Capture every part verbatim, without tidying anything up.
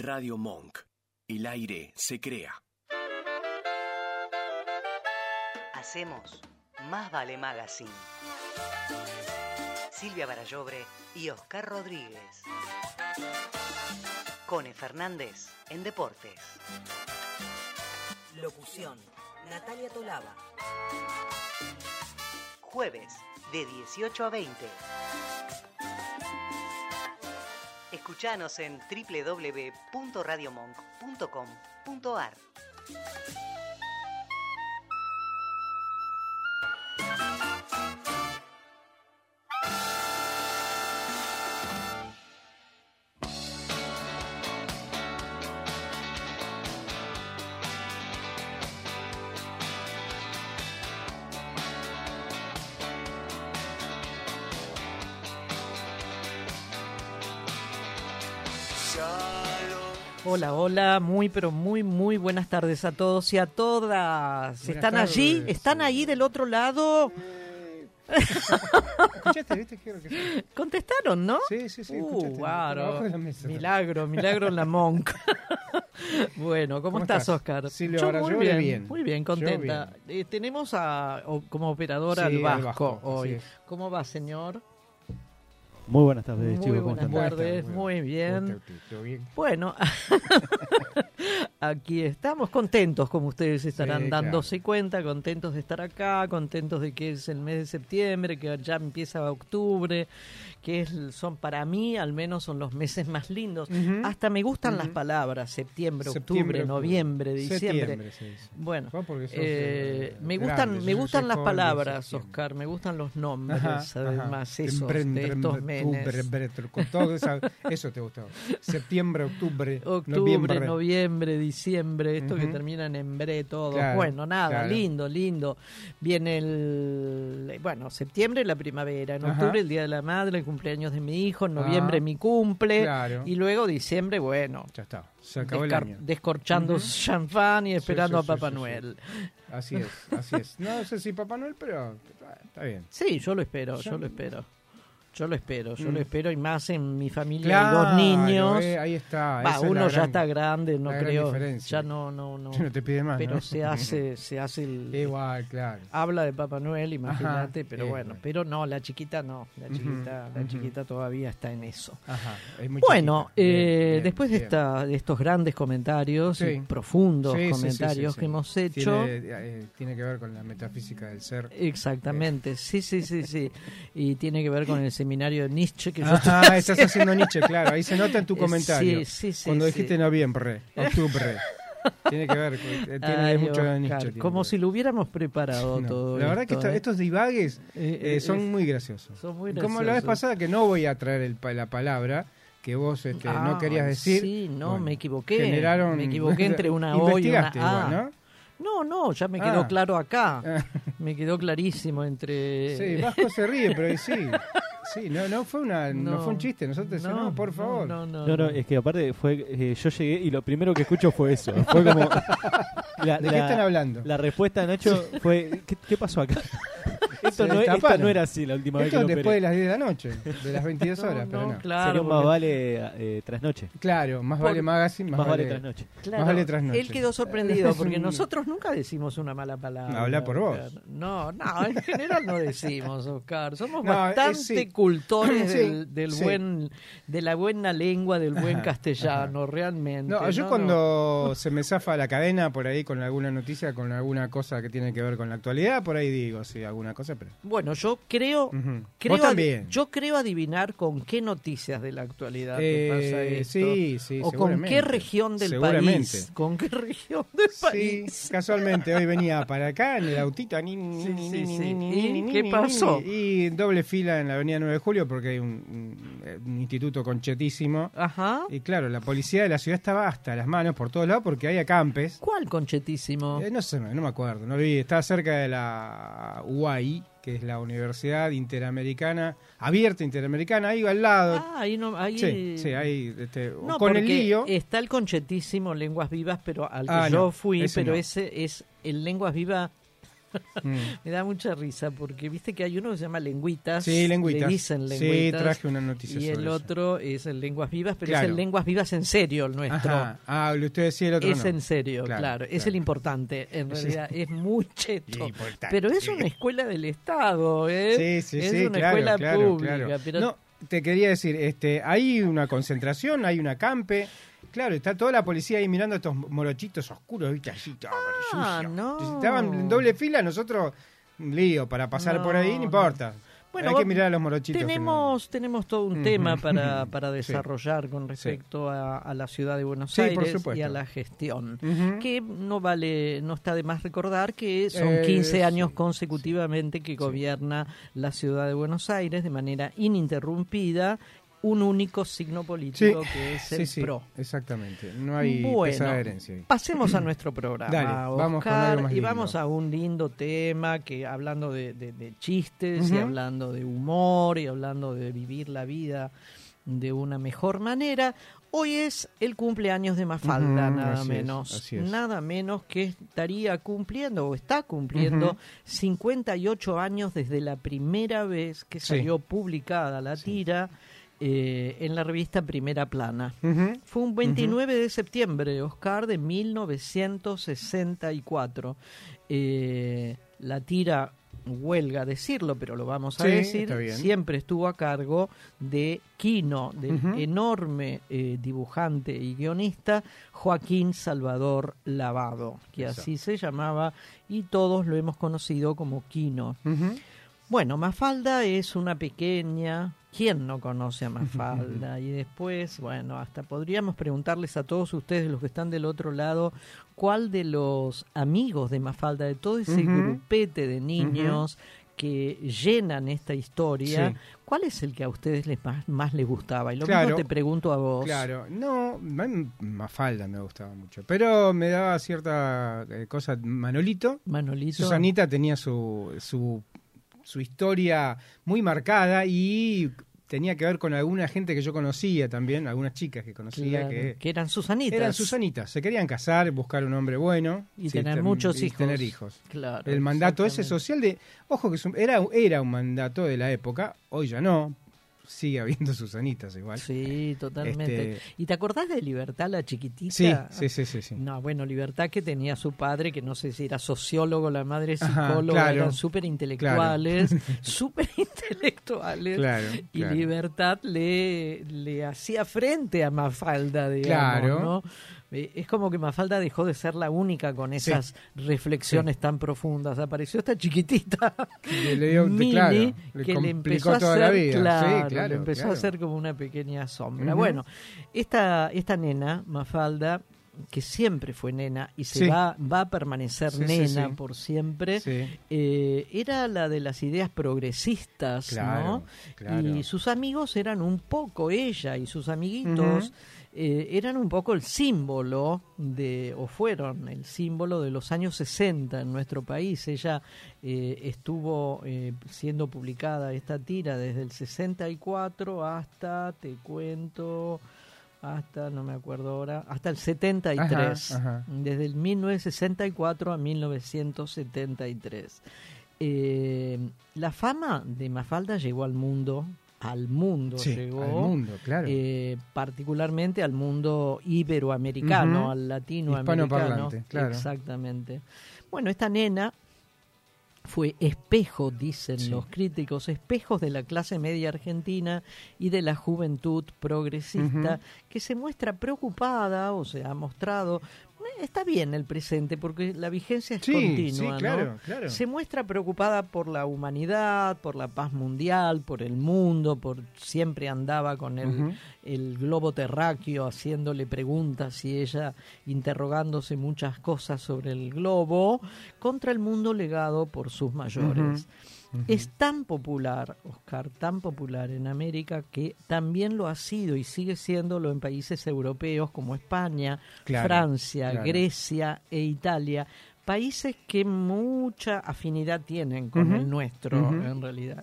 Radio Monk. El aire se crea. Hacemos Más Vale Magazine. Silvia Barallobre y Oscar Rodríguez. Cone Fernández en Deportes. Locución: Natalia Tolaba. Jueves de dieciocho a veinte. Escuchanos en doble u doble u doble u punto radio monk punto com punto a r. Hola, hola, muy pero muy muy buenas tardes a todos y a todas. Buenas ¿Están tardes, allí? ¿Están sí. ahí del otro lado? Eh, ¿Escuchaste? ¿Viste? Quiero que sí. ¿Contestaron, no? Sí, sí, sí. Uh, escuchaste, por bárbaro. abajo de la mesa. Milagro, milagro en la Monk. Bueno, ¿cómo, ¿Cómo estás, estás? Oscar? Silvia Yo Barallobre, muy bien, bien. muy bien, contenta. Yo Eh, tenemos a, o- como operadora Sí, al al Vasco, Vasco, hoy. así es. ¿Cómo va, señor? Muy buenas tardes, Muy chicos. ¿Cómo buenas están? Buenas tardes, tardes, muy ¿Cómo bien. está usted? ¿Todo bien? Bueno, aquí estamos contentos, como ustedes estarán Sí, dándose claro. cuenta, contentos de estar acá, contentos de que es el mes de septiembre, que ya empieza octubre, que es, son para mí, al menos son los meses más lindos. Ujú. Hasta me gustan Ujú. las palabras, septiembre, Septiembre, octubre, octubre. noviembre, diciembre. Septiembre se dice. Bueno, Vos porque sos, eh, eh, me grande, gustan, yo me soy gustan las joven de palabras, septiembre. Oscar, me gustan los nombres, Ajá, ajá. además, esos, Temprem, de trem, estos tu, meses. bre, bre, tru, con todo esa- eso te gustaba. Septiembre, octubre, Octubre, noviembre. noviembre, diciembre, esto que Ujú. terminan en bre todo. Claro, Bueno, nada, claro. lindo, lindo. Viene el, bueno, septiembre la primavera, en Ajá. octubre el Día de la Madre, el cumpleaños de mi hijo, en noviembre Ah, mi cumple, claro. y luego diciembre, bueno, Ya está, se acabó el descar- año. descorchando Ujú. champán y esperando sí, sí, a Papá sí, sí. Noel. Así es, así es. No sé si Papá Noel, pero está bien. Sí, yo lo espero, Yo- yo lo espero. Yo lo espero, yo Mm. lo espero, y más en mi familia Claro, hay dos niños. eh, ahí está. Va, esa es uno la ya gran- está grande, no la gran creo, diferencia. ya no, no, no. No te pide más, Pero ¿no? se hace, se hace el, Igual, claro. habla de Papá Noel, imagínate, Ajá, pero eh, bueno, bueno. pero no, la chiquita no, la Ujú, chiquita, la ujú. chiquita todavía está en eso. Ajá, es muy Bueno, chiquita. Bien, eh, bien, después de bien. esta, de estos grandes comentarios, Sí. y profundos Sí, sí, sí, comentarios sí, sí. que hemos hecho, Tiene, eh, tiene que ver con la metafísica del ser. exactamente, sí, sí, sí, sí, y tiene que ver con el seminario de Nietzsche que yo Ajá, estoy estás haciendo Nietzsche, claro. Ahí se nota en tu Eh, comentario. sí, sí, sí, Cuando sí. dijiste noviembre, octubre. Tiene que ver, con- tiene Ay, mucho de Oscar, Nietzsche. tiene como que si ver. lo hubiéramos preparado No, todo. la verdad que esto, esto- ¿eh? estos divagues Eh, eh, eh, son es- muy graciosos. son muy Como la vez graciosos. pasada que no voy a traer el pa- la palabra que vos este, Ah, no querías decir. Sí, no, Bueno, me equivoqué. generaron- Me equivoqué entre una O y una Investigaste A. igual, ¿no? No, no, ya me quedó Ah. claro acá. Ah. Me quedó clarísimo entre... Sí, Vasco se ríe, pero sí. Sí, no, no fue una, no, No. fue un chiste. Nosotros decimos, no, por favor. No, no, No, no, es que aparte fue eh, yo llegué y lo primero que escucho fue eso. Fue como la, ¿De qué la- están hablando? la respuesta de Nacho fue ¿qué, qué pasó acá? Esto Se no, esto destaparon. no era así la última vez Esto que lo es después de operé. las diez de la noche, de las veintidós No, horas, pero no, no. claro. Sería un porque- más vale eh, trasnoche. Claro, más Por- vale magazine, más, Más vale vale trasnoche. Claro, más vale trasnoche. él quedó sorprendido porque Mm. nosotros nunca decimos una mala palabra. Habla por vos. Oscar. No, no, en general no decimos, Oscar. Somos No, bastante es- sí. cultores Sí, del, del sí. buen, de la buena lengua, del buen Ajá, castellano, realmente. No, yo No, cuando se me zafa la cadena por ahí con alguna noticia, con alguna cosa que tiene que ver con la actualidad, por ahí digo, sí, alguna cosa, pero... no. Bueno, yo creo, Ujú. creo Vos también. yo creo adivinar con qué noticias de la actualidad te Eh, pasa esto. sí, sí, o con seguramente. qué región del Seguramente. país. ¿Con qué región del Sí, país? casualmente hoy venía para acá en el autito. Ni, ni, Sí, ni, sí, ni, sí. ni, ni, ¿Y ni, ni, qué ni, pasó? ni. Y doble fila en la avenida nueve de julio porque hay un, un- un instituto conchetísimo. Ajá. Y claro, la policía de la ciudad estaba hasta las manos por todos lados porque hay acampes. ¿Cuál conchetísimo? Eh, no sé, no me acuerdo, no lo vi. Estaba cerca de la U A I, que es la Universidad Interamericana, abierta Interamericana, ahí al lado. Ah, ahí no, ahí... sí, sí, ahí este, No, con el porque lío. está el conchetísimo Lenguas Vivas, pero al que Ah, yo no, fui, ese pero no. ese es el Lenguas Vivas Mm. Me da mucha risa porque viste que hay uno que se llama Lengüitas. Sí, Lengüitas. Le dicen Sí, Lengüitas. traje una noticia Y sobre el eso. otro es el Lenguas Vivas, pero Claro. es el Lenguas Vivas en serio el nuestro. Ajá. Ah, usted decía el otro Es no. en serio, claro. Claro, Es claro. el importante, en Sí. realidad. Es muy cheto. Importante. Pero es una escuela del Estado, ¿eh? Sí, sí, es sí, una claro, escuela claro, pública. claro. Pero No, te quería decir, este, hay una concentración, hay una campe. Claro, está toda la policía ahí mirando a estos morochitos oscuros, ¿viste? Así, todo Ah, sucio. no. Si estaban en doble fila, nosotros, un lío, para pasar No, por ahí, no no. importa. Bueno, hay que mirar a los morochitos. Tenemos, tenemos todo un Ujú. tema para, para Sí. desarrollar con respecto a, a la ciudad de Buenos Sí, por Aires supuesto. y a la gestión. Que no- Ujú. Que no vale, no está de más recordar que son Eh, quince años sí, consecutivamente que gobierna la ciudad de Buenos Aires de manera ininterrumpida un único signo político que es el sí, sí, PRO. exactamente. No hay Bueno, pesada herencia ahí. pasemos a nuestro programa, Dale, vamos con Oscar, algo más y lindo. vamos a un lindo tema que hablando de, de- de chistes y Ujú. hablando de humor y hablando de vivir la vida de una mejor manera. Hoy es el cumpleaños de Mafalda, Ujú, nada así es, menos, así es. nada menos que estaría cumpliendo o está cumpliendo Ujú. cincuenta y ocho años desde la primera vez que Sí. salió publicada la tira eh, en la revista Primera Plana. Ujú. Fue un veintinueve de septiembre, Oscar, de mil novecientos sesenta y cuatro. Eh, la tira, huelga decirlo, pero lo vamos a Sí, decir, está bien. siempre estuvo a cargo de Quino, del Ujú. enorme eh, dibujante y guionista Joaquín Salvador Lavado, que Exacto. así se llamaba y todos lo hemos conocido como Quino. Ujú. Bueno, Mafalda es una pequeña... ¿Quién no conoce a Mafalda? Y después, bueno, hasta podríamos preguntarles a todos ustedes, los que están del otro lado, cuál de los amigos de Mafalda, de todo ese Ujú. grupete de niños que llenan esta historia, Sí. cuál es el que a ustedes les más, más les gustaba? Y lo Claro, mismo te pregunto a vos. Claro, no, m- Mafalda me gustaba mucho, pero me daba cierta eh, cosa Manolito. Manolito. Susanita tenía su, su, su historia muy marcada y tenía que ver con alguna gente que yo conocía también, algunas chicas que conocía Claro, que que eran Susanitas. eran Susanitas, se querían casar, buscar un hombre bueno Y sí, tener ten- muchos y hijos. tener hijos. Claro, El mandato ese exactamente. social de, ojo que es un- era, era un mandato de la época, hoy ya no, sigue habiendo Susanitas igual. Sí, totalmente. Este- ¿Y te acordás de Libertad, la chiquitita? Sí, sí, sí, sí, sí. No, bueno, Libertad que tenía su padre, que no sé si era sociólogo, la madre Ajá, psicóloga, claro. eran súper intelectuales, súper intelectuales. Claro, Y claro. Libertad le, le hacía frente a Mafalda, digamos, Claro. ¿no? Eh, Es como que Mafalda dejó de ser la única con esas reflexiones tan profundas. Apareció esta chiquitita, Le, le dio- Mini, claro, le que le complicó empezó a toda hacer, la vida. claro, Sí, claro, le empezó claro. a hacer como una pequeña sombra. Ujú. Bueno, esta, esta nena, Mafalda, que siempre fue nena y se Sí. va, va a permanecer Sí, sí, nena sí. por siempre, Sí, eh, era la de las ideas progresistas, claro, ¿no? claro. Y sus amigos eran un poco, ella y sus amiguitos, Ujú. eh, eran un poco el símbolo de, o fueron el símbolo de los años sesenta en nuestro país. Ella eh, estuvo eh, siendo publicada esta tira desde el sesenta y cuatro hasta, te cuento, hasta, no me acuerdo ahora, hasta el setenta y tres. Ajá, ajá. Desde el mil novecientos sesenta y cuatro a mil novecientos setenta y tres. Eh, la fama de Mafalda llegó al mundo, al mundo Sí, llegó, al mundo, claro. eh, particularmente al mundo iberoamericano, Ujú. al latinoamericano. Hispanoparlante, claro. Exactamente. Bueno, esta nena fue espejo, dicen Sí. los críticos, espejos de la clase media argentina y de la juventud progresista, Ujú. que se muestra preocupada o se ha mostrado. eh, Está bien el presente porque la vigencia es Sí, continua, sí, claro, ¿no? claro. Se muestra preocupada por la humanidad, por la paz mundial, por el mundo, por siempre andaba con el, Ujú. el globo terráqueo haciéndole preguntas y ella interrogándose muchas cosas sobre el globo contra el mundo legado por sus mayores. Ujú. Es tan popular, Oscar, tan popular en América que también lo ha sido y sigue siéndolo en países europeos como España, Claro, Francia, claro. Grecia e Italia, países que mucha afinidad tienen con Ujú, el nuestro ujú. en realidad.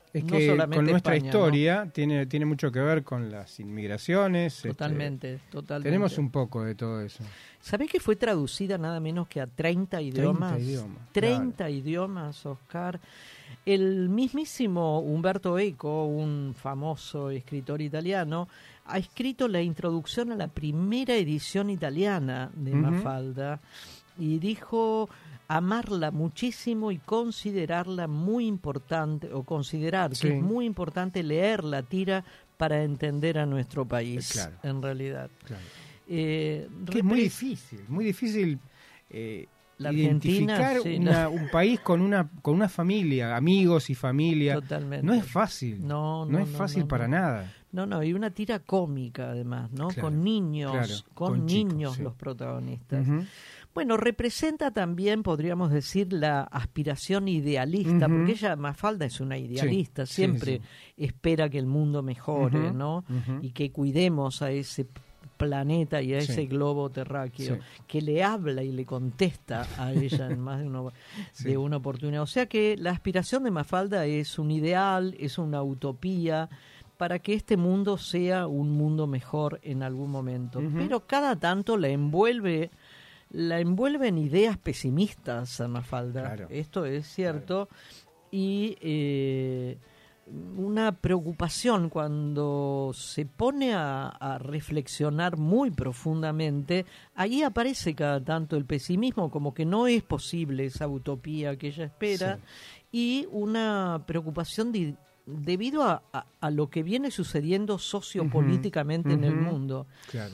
Es no que solamente con nuestra España, historia tiene, tiene mucho que ver con las inmigraciones. Totalmente, este, totalmente. Tenemos un poco de todo eso. ¿Sabés que fue traducida nada menos que a treinta idiomas? treinta idiomas. treinta claro. idiomas, Oscar. El mismísimo Umberto Eco, un famoso escritor italiano, ha escrito la introducción a la primera edición italiana de Ujú. Mafalda y dijo amarla muchísimo y considerarla muy importante, o considerar Sí. que es muy importante leer la tira para entender a nuestro país, Claro. en realidad. Claro. Eh, Que es muy repre- difícil, muy difícil eh, La identificar Argentina, sí, una- no. un país con una con una familia, amigos y familia. Totalmente. No es fácil. No, No, no, es no, fácil no, para no. nada. No, no, y una tira cómica además, ¿no? Claro, con niños, claro, con, con chicos, niños sí. los protagonistas. Ujú. Bueno, representa también, podríamos decir, la aspiración idealista, Ujú. porque ella, Mafalda, es una idealista, Sí, sí, siempre sí. espera que el mundo mejore, Ujú, ¿no? ujú. Y que cuidemos a ese planeta y a Sí. ese globo terráqueo, Sí. que le habla y le contesta a ella en más de una, Sí. de una oportunidad. O sea que la aspiración de Mafalda es un ideal, es una utopía para que este mundo sea un mundo mejor en algún momento. Ujú. Pero cada tanto la envuelve, la envuelven ideas pesimistas a Mafalda. Claro. Esto es cierto. Y eh, una preocupación cuando se pone a, a reflexionar muy profundamente, ahí aparece cada tanto el pesimismo, como que no es posible esa utopía que ella espera, y una preocupación de- debido a, a- a lo que viene sucediendo sociopolíticamente en el Ujú. mundo. Claro.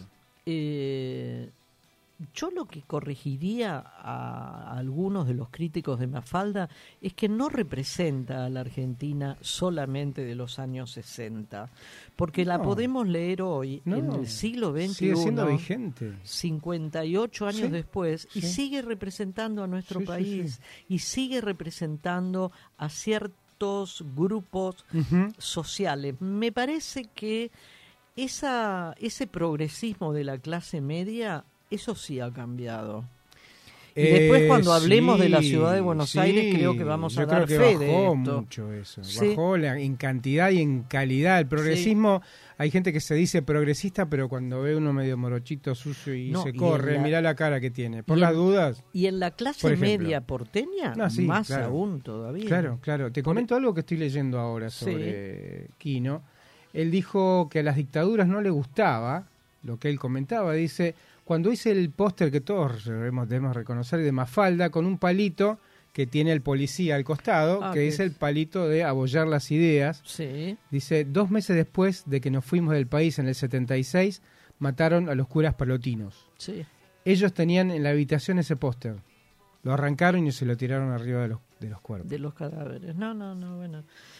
Eh, yo lo que corregiría a, a algunos de los críticos de Mafalda es que no representa a la Argentina solamente de los años sesenta, porque la No. podemos leer hoy, No, en el siglo Sigue veintiuno, siendo vigente. cincuenta y ocho años Sí, después, y sí. sigue representando a nuestro Sí, sí, país, sí. y sigue representando a ciertos grupos Ujú. sociales. Me parece que esa, ese progresismo de la clase media, eso sí ha cambiado. Y después Eh, cuando hablemos de la sí, ciudad de Buenos sí, Aires, creo que vamos a yo dar creo que fe de bajó esto. mucho eso. Sí. Bajó la- en cantidad y en calidad. El progresismo, hay gente que se dice progresista, pero cuando ve uno medio morochito, sucio y No, se y corre, en la- mirá la cara que tiene. Por y las en- dudas. Y en la clase Por ejemplo. media porteña, No, sí, más claro. aún todavía. Claro, claro. Te Por- comento algo que estoy leyendo ahora Sí. sobre Quino. Él dijo que a las dictaduras no le gustaba lo que él comentaba. Dice, cuando hice el póster que todos debemos, debemos reconocer de Mafalda, con un palito que tiene el policía al costado, Ah, que que es es- el palito de abollar las ideas. Sí. Dice, dos meses después de que nos fuimos del país en el setenta y seis, mataron a los curas palotinos. Sí. Ellos tenían en la habitación ese póster. Lo arrancaron y se lo tiraron arriba de los, de los cuerpos. De los cadáveres. No, no, no, bueno.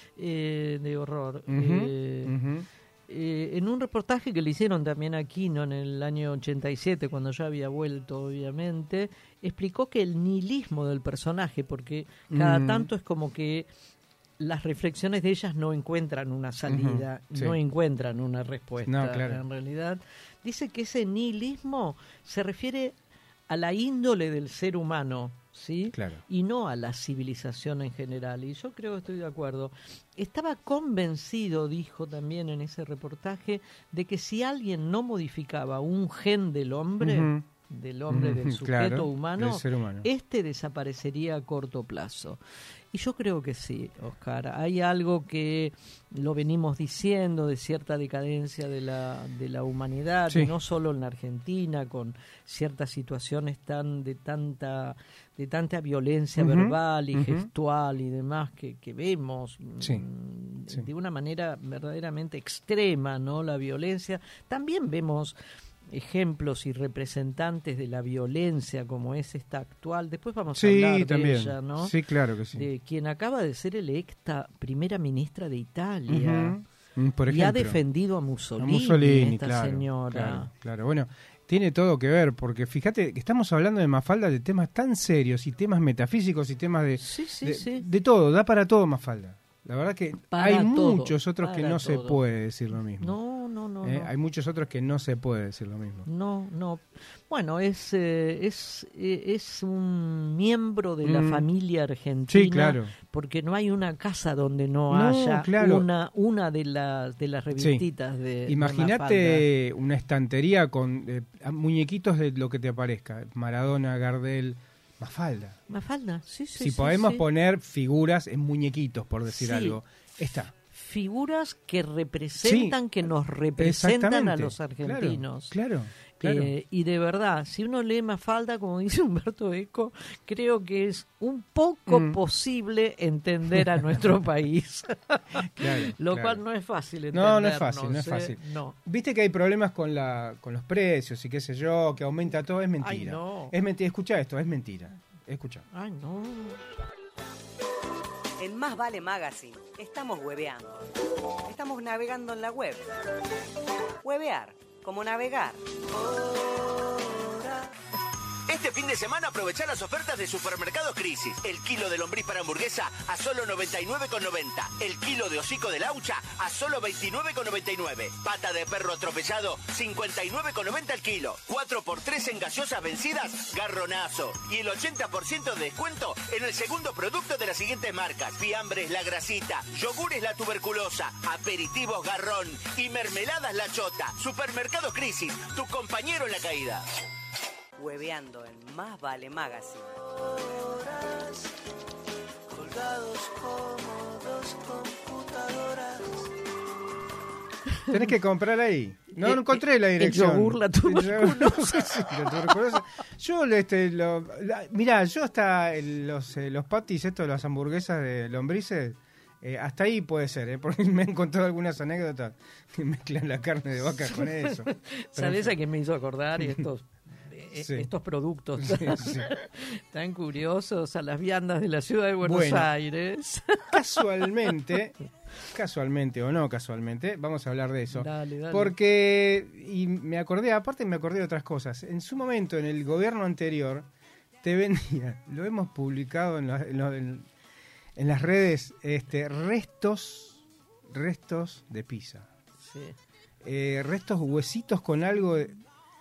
Eh, de horror. Ujú, Eh, ujú. eh, en un reportaje que le hicieron también a Quino en el año ochenta y siete, cuando ya había vuelto, obviamente, explicó que el nihilismo del personaje, porque cada Mm. tanto es como que las reflexiones de ellas no encuentran una salida, Ujú, sí. no encuentran una respuesta. No, claro. En realidad, dice que ese nihilismo se refiere a la índole del ser humano, ¿sí? Claro. Y no a la civilización en general. Y yo creo que estoy de acuerdo. Estaba convencido, dijo también en ese reportaje, de que si alguien no modificaba un gen del hombre, Ujú. del hombre, del Ujú, sujeto claro, humano, del ser humano. este desaparecería a corto plazo. Y yo creo que sí, Oscar. Hay algo que lo venimos diciendo de cierta decadencia de la, de la humanidad, Sí. y no solo en la Argentina, con ciertas situaciones tan de tanta de tanta violencia Ujú, verbal y ujú. gestual y demás que, que vemos Sí, mm, sí. de una manera verdaderamente extrema, ¿no? La violencia. También vemos ejemplos y representantes de la violencia como es esta actual. Después vamos a Sí, hablar de también. ella, ¿no? Sí, claro que sí. De quien acaba de ser electa primera ministra de Italia. Ujú. Mm, Por Y ha ejemplo, defendido a a Mussolini, Mussolini, esta claro, señora. Claro, claro. Bueno, tiene todo que ver, porque fíjate que estamos hablando de Mafalda de temas tan serios y temas metafísicos y temas de, Sí, sí, de, sí. de todo, da para todo Mafalda. La verdad que Para hay todo, muchos otros que para no se todo. puede decir lo mismo. No, no, no, ¿Eh? no. Hay muchos otros que no se puede decir lo mismo. No, no. Bueno, es eh, es eh, es un miembro de la Mm. familia argentina. Sí, claro. Porque no hay una casa donde no, No, haya claro. una una de las de las revistitas de. Imagínate una estantería con eh, muñequitos de lo que te aparezca. Maradona, Gardel, Mafalda. Mafalda, sí, sí. si sí, podemos sí. poner figuras en muñequitos, por decir Sí. algo. Está. Figuras que representan, Sí, que nos representan a Exactamente. los argentinos. Claro, claro. claro. Eh, y de verdad, si uno lee Mafalda, como dice Humberto Eco, creo que es un poco Mm. posible entender a nuestro país. Claro, Lo claro. cual no es fácil No, entendernos. no es fácil, no es ¿eh? fácil. No. Viste que hay problemas con la con los precios y qué sé yo, que aumenta todo, es mentira. Ay, no. Es mentira, escucha esto, es mentira. Escucha. Ay, no. En Más Vale Magazine estamos hueveando. Estamos navegando en la web. Huevear, como navegar. Este fin de semana aprovechá las ofertas de Supermercados Crisis. El kilo de lombriz para hamburguesa a solo noventa y nueve con noventa. El kilo de hocico de laucha a solo veintinueve con noventa y nueve. Pata de perro atropellado, cincuenta y nueve con noventa el kilo. cuatro por tres en gaseosas vencidas, garronazo. Y el ochenta por ciento de descuento en el segundo producto de las siguientes marcas. Fiambres La Grasita, yogures La Tuberculosa, aperitivos Garrón y mermeladas La Chota. Supermercados Crisis, tu compañero en la caída. Hueveando en Más Vale Magazine. Colgados como dos computadoras. Tenés que comprar ahí. No, Eh, no encontré la el dirección. yogur, la tuberculosa. Sí, la tuberculosa. Yo, este, lo, la- mirá, yo hasta el- los, eh, los patis, estos, las hamburguesas de lombrices, eh, hasta ahí puede ser, ¿eh? Porque me he encontrado algunas anécdotas que mezclan la carne de vaca con eso. Pero, ¿Sabés a qué me hizo acordar estos, eh, Sí. estos productos Sí, sí. tan curiosos? A las viandas de la ciudad de Buenos Bueno. Aires. Casualmente, casualmente o no casualmente, vamos a hablar de eso. Dale, dale. Porque, y me acordé, aparte me acordé de otras cosas. En su momento, en el gobierno anterior, te vendía, lo hemos publicado en, la- en lo- en- en las redes, este, restos, restos de pizza. Sí. Eh, restos, huesitos con algo de-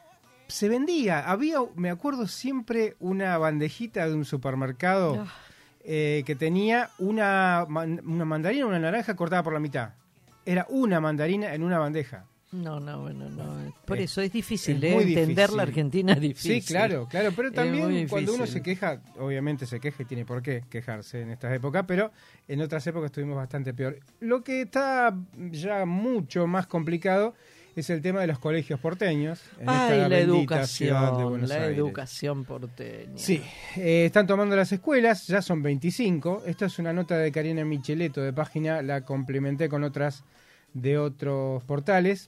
se vendía, había, me acuerdo siempre, una bandejita de un supermercado Ah. eh, que tenía una, man- una mandarina, una naranja cortada por la mitad. Era una mandarina en una bandeja. No, no, bueno, no. Por Eh, eso es difícil, es ¿eh? muy Entender difícil. la Argentina es difícil. Sí, claro, claro, pero Es también muy cuando uno difícil. se queja, obviamente se queja y tiene por qué quejarse en estas épocas, pero en otras épocas estuvimos bastante peor. Lo que está ya mucho más complicado es el tema de los colegios porteños en Ay, esta la bendita ciudad de educación, Buenos la Aires. educación porteña. Sí, eh, están tomando las escuelas, ya son veinticinco. Esta es una nota de Karina Micheletto de página, la complementé con otras de otros portales.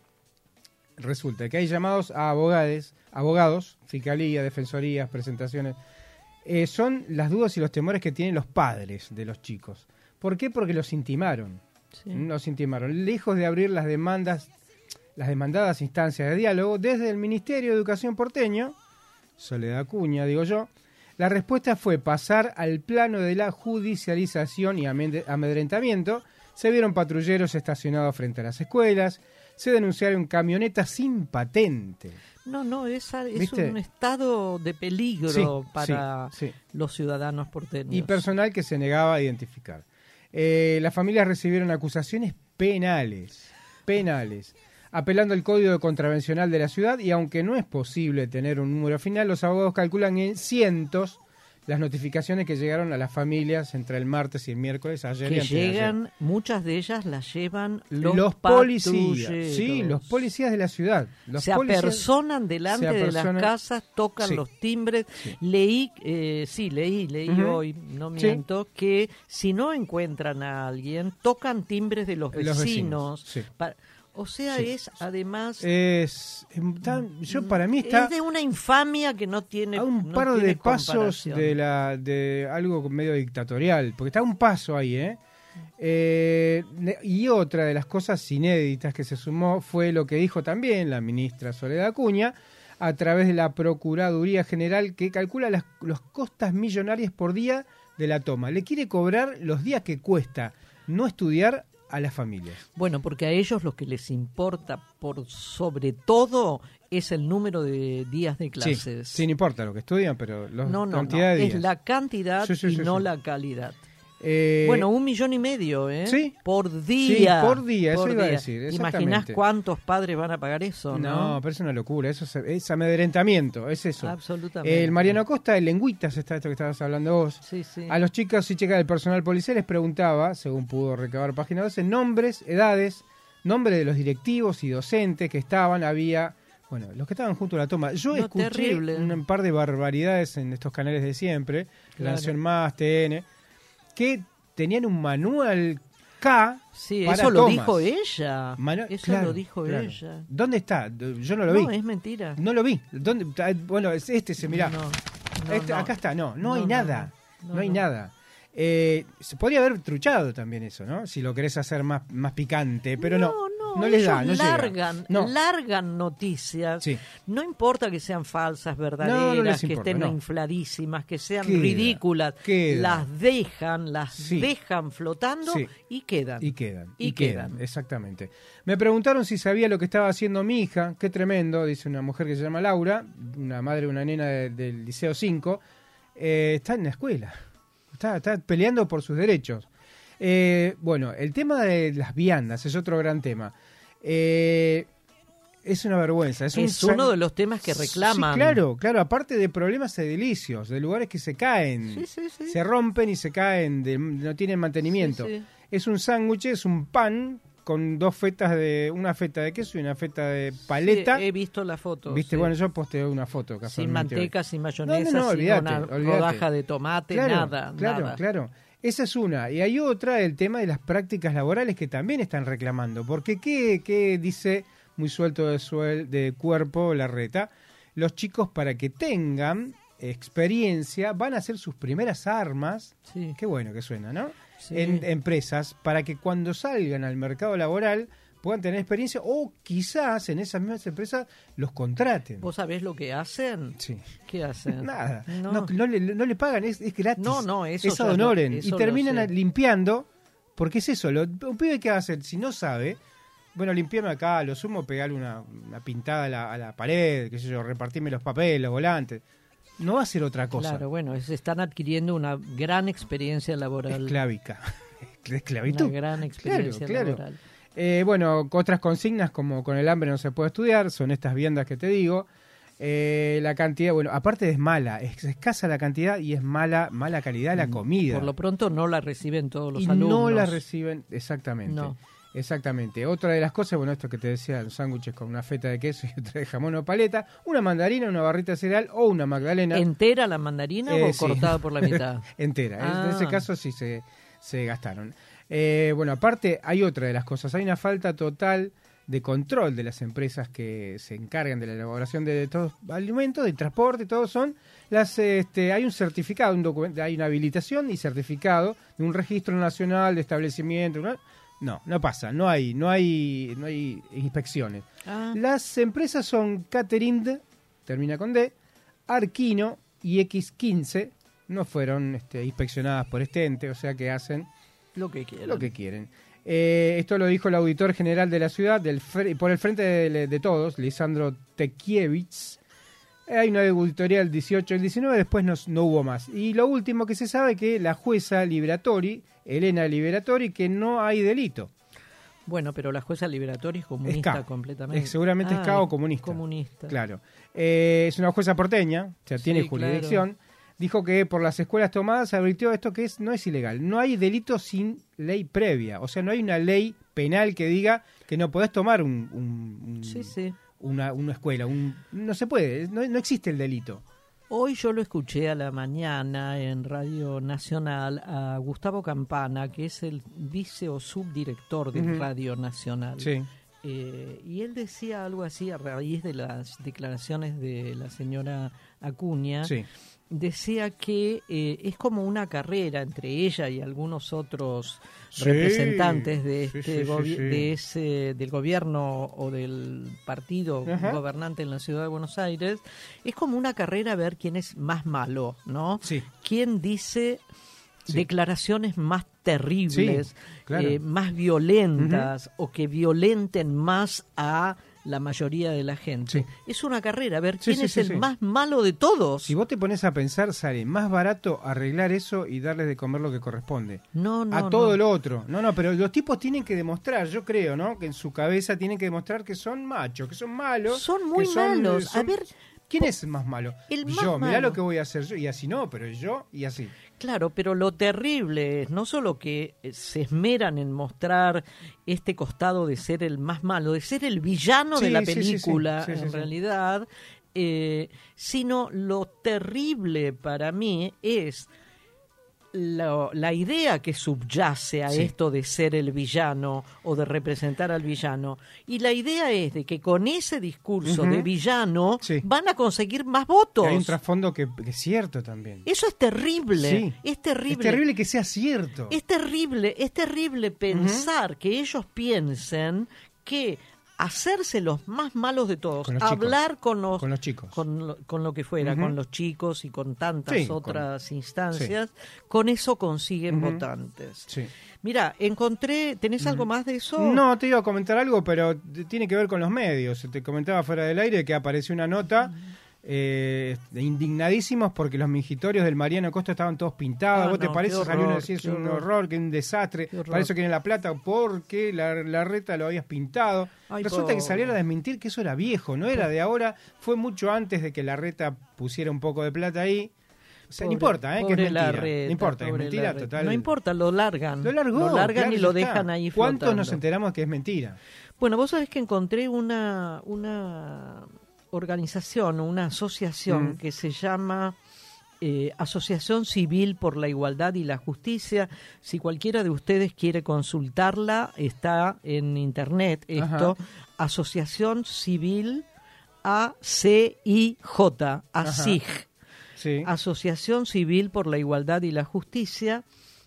Resulta que hay llamados a abogados, abogados, fiscalía, defensorías, presentaciones. Eh, son las dudas y los temores que tienen los padres de los chicos. ¿Por qué? Porque los intimaron. Sí. Los intimaron. Lejos de abrir las demandas, las demandadas instancias de diálogo, desde el Ministerio de Educación porteño, Soledad Acuña, digo yo, la respuesta fue pasar al plano de la judicialización y amende- amedrentamiento. Se vieron patrulleros estacionados frente a las escuelas, se denunciaron camionetas sin patente. No, no, es, a- es ¿Viste? un estado de peligro Sí, para sí, sí. los ciudadanos porteños. Y personal que se negaba a identificar. Eh, las familias recibieron acusaciones penales, penales, apelando al Código Contravencional de la ciudad, y aunque no es posible tener un número final, los abogados calculan en cientos las notificaciones que llegaron a las familias entre el martes y el miércoles, ayer y que antes de ayer. llegan, muchas de ellas las llevan los, Los policías, patrulleros. sí, los policías de la ciudad. Los se policías- apersonan delante se de las apersonan- casas, tocan Sí. los timbres. Sí. Leí, eh, sí, leí, leí Ujú. hoy, no Sí. miento, que si no encuentran a alguien, tocan timbres de los Los vecinos. vecinos, sí. Pa- o sea, Sí. es además... Es, está- yo para mí está es de una infamia que no tiene a un no par tiene de pasos comparación. de la de algo medio dictatorial, porque está a un paso ahí, ¿eh? Eh, ne- y otra de las cosas inéditas que se sumó fue lo que dijo también la ministra Soledad Acuña a través de la Procuraduría General, que calcula las los costas millonarias por día de la toma. Le quiere cobrar los días que cuesta no estudiar a las familias. Bueno, porque a ellos lo que les importa por sobre todo es el número de días de clases. Sí, sí, no importa lo que estudian, pero la no, no, cantidad no, de días. es la cantidad sí, sí, y sí, no sí. la calidad. Eh, bueno, un millón y medio, ¿eh? ¿Sí? Por día. Sí, por día, eso por iba a día. decir, ¿Imaginás exactamente. cuántos padres van a pagar eso, no? No, pero es una locura, eso es, es amedrentamiento, es eso. Absolutamente. El Mariano Acosta, el lengüitas, está esto que estabas hablando vos. Sí, sí. A los chicos y chicas del personal policial les preguntaba, según pudo recabar Página doce, nombres, edades, nombre de los directivos y docentes que estaban, había, bueno, los que estaban junto a la toma. Yo No, escuché terrible. un par de barbaridades en estos canales de siempre, Claro. La Nación Más, T N, que tenían un manual K Sí, para eso lo tomas. dijo ella. Manu- eso claro, lo dijo claro. ella. ¿Dónde está? Yo no lo No, vi. es mentira. No lo vi. ¿Dónde? Ah, Bueno, es este, se mirá. No, no, Este- no. Acá está, no, no, No, hay no, nada. no. No, No, hay no. nada. Eh, se podría haber truchado también eso, ¿no? Si lo querés hacer más, más picante, pero no. No, No les ellos da, no llega. largan, No. largan noticias. Sí. No importa que sean falsas, verdaderas, No, no les que importa, estén no. infladísimas, que sean Queda, ridículas. queda. Las dejan, las Sí. dejan flotando Sí. y quedan. Y quedan. Y quedan. Exactamente. Me preguntaron si sabía lo que estaba haciendo mi hija. Qué tremendo, dice una mujer que se llama Laura, una madre de una nena de- del Liceo cinco. Eh, está en la escuela. Está, está peleando por sus derechos. Eh, bueno, el tema de las viandas es otro gran tema. Eh, es una vergüenza. Es, Es un uno de los temas que reclaman. Sí, claro, claro. Aparte de problemas edilicios, de lugares que se caen, Sí, sí, sí. se rompen y se caen, de- no tienen mantenimiento. Sí, sí. Es un sándwich, es un pan con dos fetas de, una feta de queso y una feta de paleta. Sí, he visto la foto. Viste, sí. bueno, yo posteé una foto Sin casualmente hoy. manteca, sin mayonesa, No, no, no, sin olvídate, una olvídate. rodaja de tomate, Claro, nada, claro, nada. claro. Esa es una. Y hay otra, el tema de las prácticas laborales que también están reclamando. Porque, ¿qué, qué dice muy suelto de, suel, de cuerpo Larreta? Los chicos, para que tengan experiencia, van a hacer sus primeras armas. Sí. Qué bueno que suena, ¿no? Sí. En empresas, para que cuando salgan al mercado laboral puedan tener experiencia o quizás en esas mismas empresas los contraten. ¿Vos sabés lo que hacen? Sí. ¿Qué hacen? Nada, No. no, no le, no le pagan, es, es gratis. No, no, eso es ya ad honorem. lo- Y eso terminan lo sé. limpiando, porque es eso, lo, un pibe que va a hacer, si no sabe, bueno, limpiame acá, lo sumo, pegarle una, una pintada a la, a la pared, qué sé yo, repartirme los papeles, los volantes. No va a ser otra cosa. Claro, bueno, es- están adquiriendo una gran experiencia laboral. Esclavica. Esclavitud. Una gran experiencia Claro, claro. laboral. Eh, bueno, otras consignas como con el hambre no se puede estudiar, son estas viandas que te digo. Eh, la cantidad, bueno, aparte es mala, es escasa la cantidad y es mala mala calidad la comida. Por lo pronto no la reciben todos los y alumnos. no la reciben, exactamente. No. Exactamente. Otra de las cosas, bueno, esto que te decía, los sándwiches con una feta de queso y otra de jamón o paleta, una mandarina, una barrita de cereal o una magdalena. ¿Entera la mandarina Eh, o sí. cortada por la mitad? Entera. Ah. En ese caso sí se, se gastaron. Eh, bueno, aparte hay otra de las cosas. Hay una falta total de control de las empresas que se encargan de la elaboración de todos los alimentos, del transporte, todos son las. Este, hay un certificado, un documento, hay una habilitación y certificado de un registro nacional de establecimiento. ¿no? No, no pasa, no hay, no hay, no hay inspecciones. Ah, Las empresas son Catering, termina con D, Arquino y equis quince, no fueron este, inspeccionadas por este ente, o sea que hacen lo que quieran. lo que quieren. Eh, esto lo dijo el auditor general de la ciudad, del fre- por el frente de, de todos, Lisandro Tekiewicz. Eh, hay una auditoría el dieciocho y el diecinueve, después no, no hubo más. Y lo último que se sabe que la jueza Liberatori, Elena Liberatori, que no hay delito. Bueno, pero la jueza Liberatori es comunista Es K. completamente. Es- seguramente es K o comunista. Comunista. Claro. Eh, es una jueza porteña, o sea, Sí, tiene jurisdicción. Dijo que por las escuelas tomadas advirtió esto que es no es ilegal. No hay delito sin ley previa. O sea, no hay una ley penal que diga que no podés tomar un, un- un- Sí, sí. Una, una escuela. Un, no se puede, no, no existe el delito. Hoy yo lo escuché a la mañana en Radio Nacional a Gustavo Campana, que es el vice o subdirector de Ujú. Radio Nacional. Sí. Eh, y él decía algo así a raíz de las declaraciones de la señora Acuña. Sí. Decía que eh, es como una carrera entre ella y algunos otros Sí, representantes de sí, este sí, gobi- sí, sí. de ese del gobierno o del partido Ajá. gobernante en la ciudad de Buenos Aires. Es como una carrera a ver quién es más malo, ¿no? Sí. Quién dice Sí. declaraciones más terribles, Sí, claro. eh, más violentas uh-huh. o que violenten más a la mayoría de la gente. Sí. Es una carrera, a ver Sí, quién sí, es sí, el sí. más malo de todos. Si vos te pones a pensar, sale más barato arreglar eso y darles de comer lo que corresponde. No, no, a todo no. lo otro. No, no, pero los tipos tienen que demostrar, yo creo, ¿no? Que en su cabeza tienen que demostrar que son machos, que son malos. Son muy que son- malos. son- A ver, ¿quién es el más malo? el más yo, mirá malo. lo que voy a hacer yo. Y así no, pero yo y así. Claro, pero lo terrible es no solo que eh, se esmeran en mostrar este costado de ser el más malo, de ser el villano Sí, de la sí, sí, sí. película, Sí, sí, en sí. realidad, eh, sino lo terrible para mí es la, la idea que subyace a Sí. esto de ser el villano o de representar al villano. Y la idea es de que con ese discurso Ujú. de villano Sí. van a conseguir más votos. Que hay un trasfondo que, que es cierto también. Eso es terrible, Sí. es terrible. Es terrible que sea cierto. Es terrible, es terrible pensar que ellos piensen que hacerse los más malos de todos, Con los chicos. hablar con los, Con los chicos. con lo, con lo que fuera, Ujú. con los chicos y con tantas Sí, con- otras instancias, con eso consiguen Ujú. votantes. Sí. Mira, encontré, ¿tenés algo más de eso? No, te iba a comentar algo, pero t- tiene que ver con los medios. Te comentaba fuera del aire que apareció una nota eh, de indignadísimos porque los mingitorios del Mariano Costa estaban todos pintados. Ah, ¿Vos te no, parece? qué Salió uno horror, decía, es qué un horror. horror, que es un desastre. Qué horror. Para eso quieren la plata porque la, la reta lo habías pintado. Ay, Resulta pobre. que salieron a desmentir que eso era viejo, no era de ahora. Fue mucho antes de que la reta pusiera un poco de plata ahí. O sea, no Pobre- importa, ¿eh? Que es pobre mentira. Larreta, no importa, es pobre mentira Larreta. total. No importa, lo largan. Lo largó, Lo largan claro, y ya lo está. dejan ahí ¿Cuántos flotando. nos enteramos que es mentira? Bueno, vos sabés que encontré una, una organización, una asociación Mm. que se llama eh, Asociación Civil por la Igualdad y la Justicia. Si cualquiera de ustedes quiere consultarla, está en internet esto. Ajá. Asociación Civil A C I J, Ajá. ACIJ. Sí. Asociación Civil por la Igualdad y la Justicia,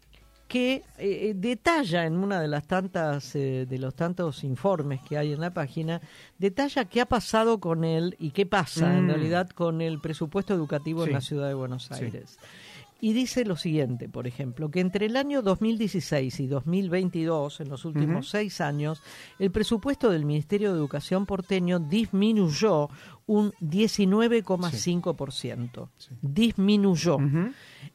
que eh, detalla en una de las tantas eh, de los tantos informes que hay en la página, detalla qué ha pasado con él y qué pasa en Mm. realidad con el presupuesto educativo Sí. en la ciudad de Buenos Sí. Aires. Y dice lo siguiente, por ejemplo, que entre el año dos mil dieciséis y dos mil veintidós, en los últimos Ujú. seis años, el presupuesto del Ministerio de Educación porteño disminuyó un diecinueve coma cinco por ciento. Sí. Disminuyó Ujú.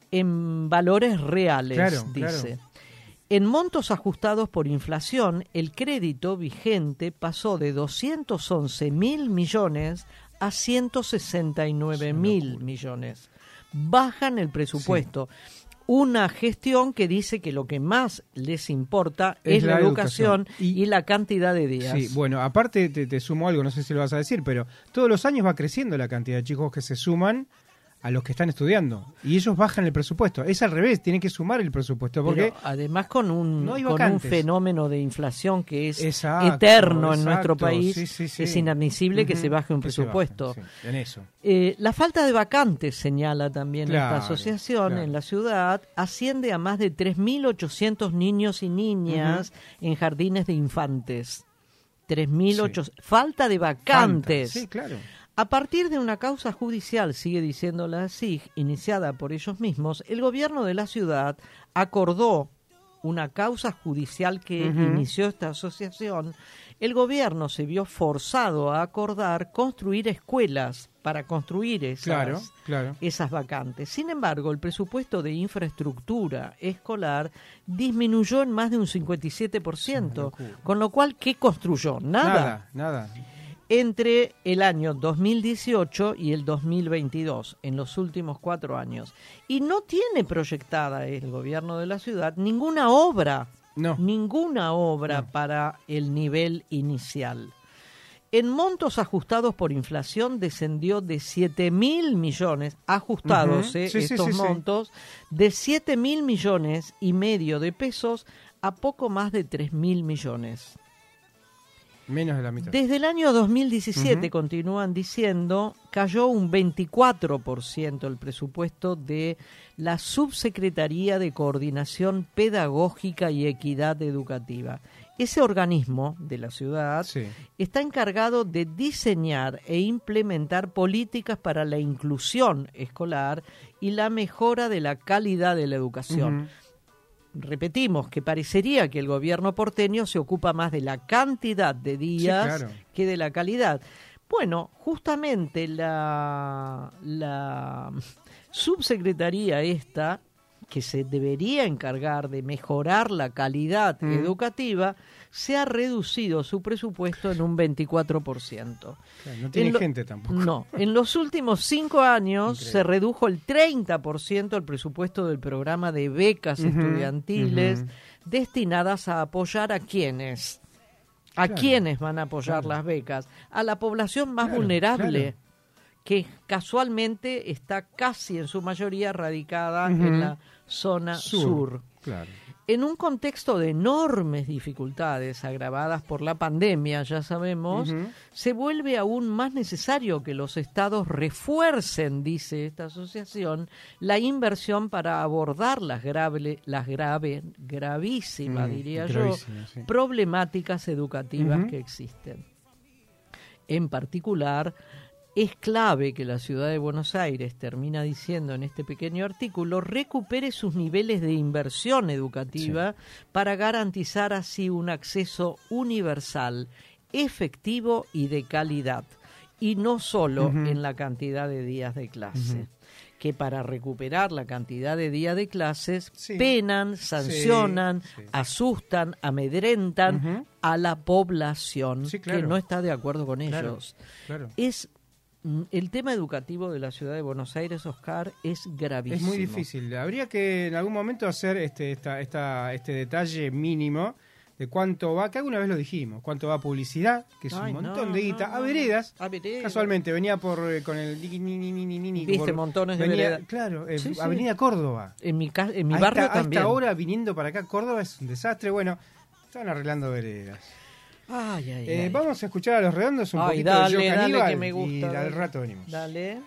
en valores reales, Claro, dice. claro. En montos ajustados por inflación, el crédito vigente pasó de doscientos once mil millones a ciento sesenta y nueve mil millones. Bajan el presupuesto. Una gestión que dice que lo que más les importa es, Es la, la educación, educación. Y- y, la cantidad de días. Sí, bueno, aparte te, te sumo algo, no sé si lo vas a decir, pero todos los años va creciendo la cantidad de chicos que se suman a los que están estudiando y ellos bajan el presupuesto. Es al revés, tienen que sumar el presupuesto porque Pero además con un, no hay con un vacantes. fenómeno de inflación que es Exacto, eterno en exacto, nuestro país, sí, sí, sí. es inadmisible que Ujú, se baje un que se presupuesto. bajen, sí, en eso. Eh, la falta de vacantes, señala también Claro, esta asociación claro. en la ciudad, asciende a más de tres mil ochocientos niños y niñas en jardines de infantes. tres mil ochocientos. Falta de vacantes. Falta, sí, claro. A partir de una causa judicial, sigue diciendo la S I G, iniciada por ellos mismos, el gobierno de la ciudad acordó una causa judicial que Ujú. inició esta asociación. El gobierno se vio forzado a acordar construir escuelas para construir esas, Claro, claro. esas vacantes. Sin embargo, el presupuesto de infraestructura escolar disminuyó en más de un cincuenta y siete por ciento, Es una locura. con lo cual, ¿qué construyó? Nada, nada. Entre el año dos mil dieciocho y el dos mil veintidós, en los últimos cuatro años. Y no tiene proyectada el gobierno de la ciudad ninguna obra, No. ninguna obra No. para el nivel inicial. En montos ajustados por inflación descendió de siete mil millones, ajustados Ujú. eh, Sí, sí, estos sí, sí. montos, de siete mil millones y medio de pesos a poco más de tres mil millones. Menos de la mitad. Desde el año dos mil diecisiete, Ujú. continúan diciendo, cayó un veinticuatro por ciento el presupuesto de la Subsecretaría de Coordinación Pedagógica y Equidad Educativa. Ese organismo de la ciudad Sí. está encargado de diseñar e implementar políticas para la inclusión escolar y la mejora de la calidad de la educación. Ujú. repetimos que parecería que el gobierno porteño se ocupa más de la cantidad de días Sí, claro. que de la calidad. Bueno, justamente la, la subsecretaría esta, que se debería encargar de mejorar la calidad Mm. educativa, se ha reducido su presupuesto en un veinticuatro por ciento. Claro, no tiene En lo- gente tampoco. No, en los últimos cinco años Increíble. se redujo el treinta por ciento el presupuesto del programa de becas Ujú, estudiantiles ujú. destinadas a apoyar a quienes. ¿A Claro, quiénes van a apoyar claro. las becas? A la población más Claro, vulnerable, claro. que casualmente está casi en su mayoría radicada Ujú. en la zona sur. Sur. Claro. En un contexto de enormes dificultades agravadas por la pandemia, ya sabemos, Ujú. se vuelve aún más necesario que los estados refuercen, dice esta asociación, la inversión para abordar las grave, las grave, gravísimas, Mm, diría gravísimo, yo, sí. problemáticas educativas Ujú. que existen. En particular, es clave que la ciudad de Buenos Aires, termina diciendo en este pequeño artículo, recupere sus niveles de inversión educativa para garantizar así un acceso universal, efectivo y de calidad, y no solo Ujú. en la cantidad de días de clase. Ujú. Que para recuperar la cantidad de días de clases Sí. penan, sancionan, Sí, sí. asustan, amedrentan Ujú. a la población Sí, claro. que no está de acuerdo con Claro, ellos. claro. Es mm, el tema educativo de la ciudad de Buenos Aires, Oscar, es gravísimo. Es muy difícil. Habría que en algún momento hacer este, esta, esta, este detalle mínimo de cuánto va, que alguna vez lo dijimos, cuánto va a publicidad, que es Ay, un no, montón de no, guita, no, a no. veredas. A veredas. Casualmente venía por eh, con el ni, ni, ni, ni, ni, ni, Viste por- montones de venía- veredas. Claro, eh, Sí, sí. Avenida Córdoba. En mi, ca- en mi a barrio esta, a también. esta hora viniendo para acá Córdoba es un desastre. Bueno, están arreglando veredas. Ay, ay, Eh, ay. vamos a escuchar a Los Redondos un Ay, poquito dale, de Yo dale, Caníbal que me gusta. y al dale. rato venimos. Dale.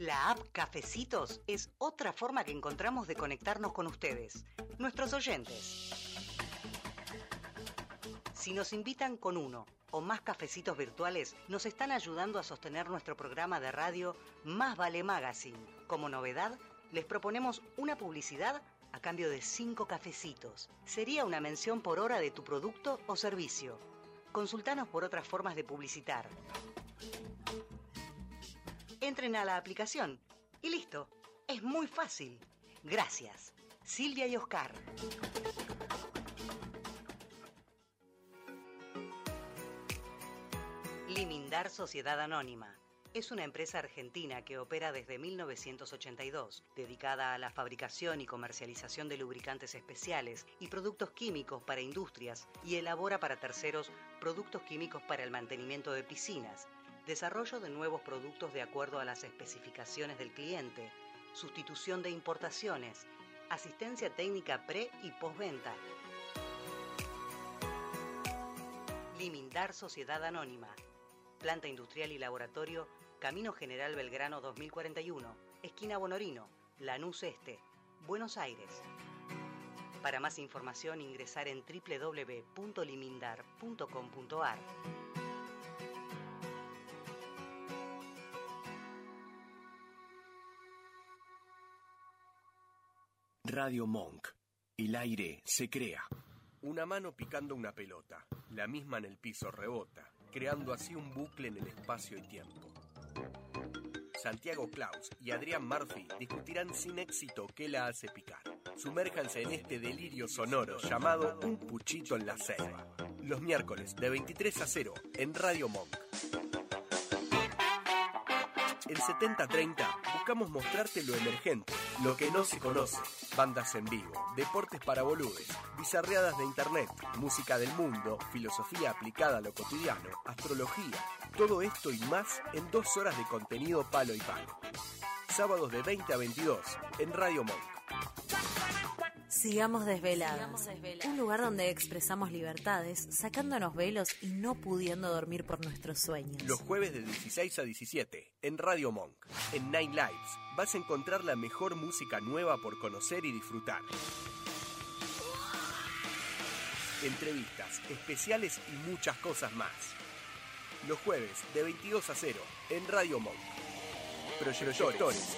La app Cafecitos es otra forma que encontramos de conectarnos con ustedes, nuestros oyentes. Si nos invitan con uno o más cafecitos virtuales, nos están ayudando a sostener nuestro programa de radio Más Vale Magazine. Como novedad, les proponemos una publicidad a cambio de cinco cafecitos. Sería una mención por hora de tu producto o servicio. Consultanos por otras formas de publicitar. Entren a la aplicación y listo. Es muy fácil. Gracias. Silvia y Oscar. Limindar Sociedad Anónima. Es una empresa argentina que opera desde mil novecientos ochenta y dos, dedicada a la fabricación y comercialización de lubricantes especiales y productos químicos para industrias, y elabora para terceros productos químicos para el mantenimiento de piscinas, desarrollo de nuevos productos de acuerdo a las especificaciones del cliente, sustitución de importaciones, asistencia técnica pre y postventa. Limindar Sociedad Anónima. Planta industrial y laboratorio, Camino General Belgrano dos mil cuarenta y uno, esquina Bonorino, Lanús Este, Buenos Aires. Para más información ingresar en doble u doble u doble u punto limindar punto com punto a r. Radio Monk. El aire se crea. Una mano picando una pelota, la misma en el piso rebota, creando así un bucle en el espacio y tiempo. Santiago Claus y Adrián Murphy discutirán sin éxito qué la hace picar. Sumérjanse en este delirio sonoro llamado Un Puchito en la Selva. Los miércoles de veintitrés a cero en Radio Monk. En setenta treinta buscamos mostrarte lo emergente, lo que no se conoce. Bandas en vivo, deportes para boludes, bizarreadas de internet, música del mundo, filosofía aplicada a lo cotidiano, astrología. Todo esto y más en dos horas de contenido palo y palo. Sábados de veinte a veintidós en Radio Monk. Sigamos desveladas. Un lugar donde expresamos libertades, sacándonos velos y no pudiendo dormir por nuestros sueños. Los jueves de dieciséis a diecisiete en Radio Monk. En Nine Lives vas a encontrar la mejor música nueva por conocer y disfrutar. Entrevistas, especiales y muchas cosas más. Los jueves de veintidós a cero en Radio Monk. Proyectores.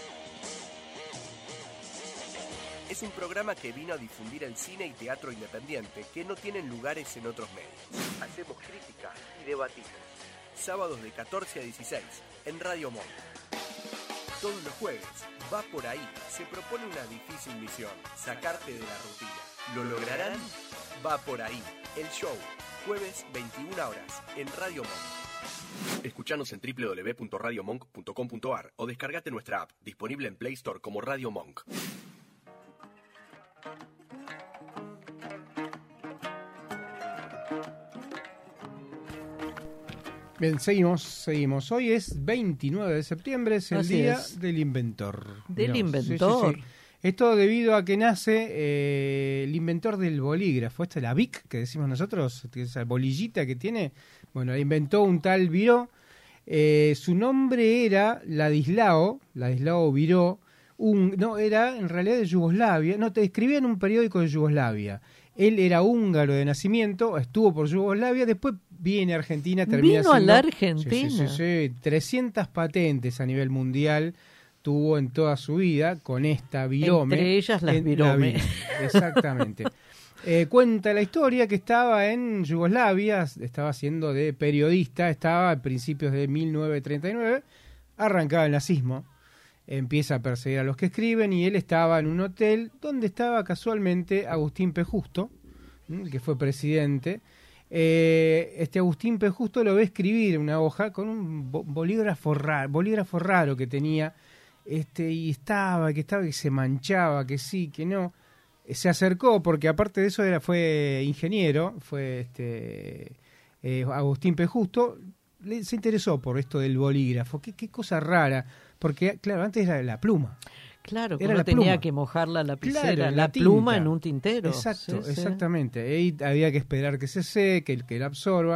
Es un programa que vino a difundir el cine y teatro independiente que no tienen lugares en otros medios. Hacemos crítica y debatimos. Sábados de catorce a dieciséis en Radio Monk. Todos los jueves, Va Por Ahí se propone una difícil misión, sacarte de la rutina. ¿Lo lograrán? Va Por Ahí, el show, jueves veintiuna horas en Radio Monk. Escuchanos en doble u doble u doble u punto radio monk punto com punto a r o descargate nuestra app, disponible en Play Store como Radio Monk. Bien, seguimos, seguimos. Hoy es veintinueve de septiembre, es el Así Día es. del Inventor. Del Mirá, inventor. sí, sí, sí. Esto debido a que nace eh, el inventor del bolígrafo. Esta es la Bic, que decimos nosotros, esa bolillita que tiene. Bueno, la inventó un tal Viró. Eh, su nombre era Ladislao, Ladislao Viró. Un, no, era en realidad de Yugoslavia. No, te escribía en un periódico de Yugoslavia. Él era húngaro de nacimiento, estuvo por Yugoslavia, después viene a Argentina, termina Vino a siendo- la Argentina. Sí, sí, sí, sí. trescientas patentes a nivel mundial tuvo en toda su vida con esta virome. Entre ellas las en- virome. la vi- Exactamente. Eh, cuenta la historia que estaba en Yugoslavia, estaba haciendo de periodista, estaba a principios de mil novecientos treinta y nueve, arrancaba el nazismo, empieza a perseguir a los que escriben y él estaba en un hotel donde estaba casualmente Agustín P. Justo, ¿m? que fue presidente. Eh, este Agustín P. Justo lo ve escribir en una hoja con un bo- bolígrafo raro, bolígrafo raro que tenía, este, y estaba, que estaba, que se manchaba, que sí, que no. Eh, Se acercó porque aparte de eso era, fue ingeniero, fue este eh, Agustín P. Justo, le, se interesó por esto del bolígrafo. Qué, qué cosa rara, porque claro, antes era la pluma. Claro, que Era uno la tenía pluma. que mojar la lapicera, Claro, la, la pluma tinta. en un tintero. Exacto, Sí, sí. exactamente. Ahí había que esperar que se seque, que la absorba.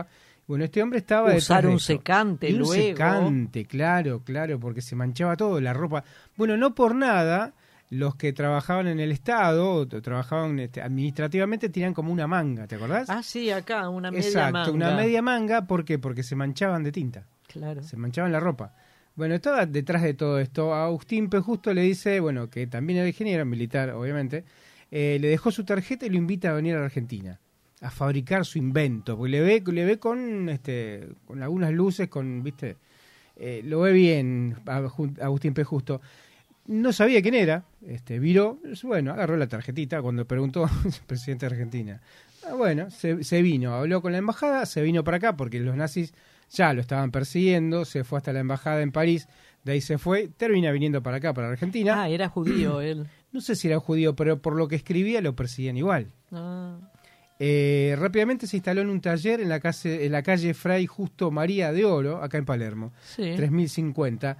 Bueno, este hombre estaba detrás Usar de un esto. secante Y un luego. secante, claro, claro, porque se manchaba todo, la ropa. Bueno, no por nada, los que trabajaban en el Estado, o trabajaban este, administrativamente, tenían como una manga, ¿te acordás? Ah, sí, acá, una media Exacto, manga. una media manga, ¿por qué? Porque se manchaban de tinta, Claro. se manchaban la ropa. Bueno, estaba detrás de todo esto. Agustín P. Justo le dice, bueno, que también era ingeniero militar, obviamente, eh, le dejó su tarjeta y lo invita a venir a la Argentina a fabricar su invento, porque le ve, le ve con, este, con algunas luces, con, viste, eh, lo ve bien a Ju- Agustín P. Justo. No sabía quién era, este, viró, bueno, agarró la tarjetita cuando preguntó presidente de Argentina. Ah, bueno, se, se vino, habló con la embajada, se vino para acá porque los nazis ya lo estaban persiguiendo, se fue hasta la embajada en París, de ahí se fue, termina viniendo para acá, para Argentina. Ah, era judío él. No sé si era judío, pero por lo que escribía lo perseguían igual. Ah. Eh, rápidamente se instaló en un taller en la, calle, en la calle Fray Justo María de Oro, acá en Palermo, Sí. tres mil cincuenta.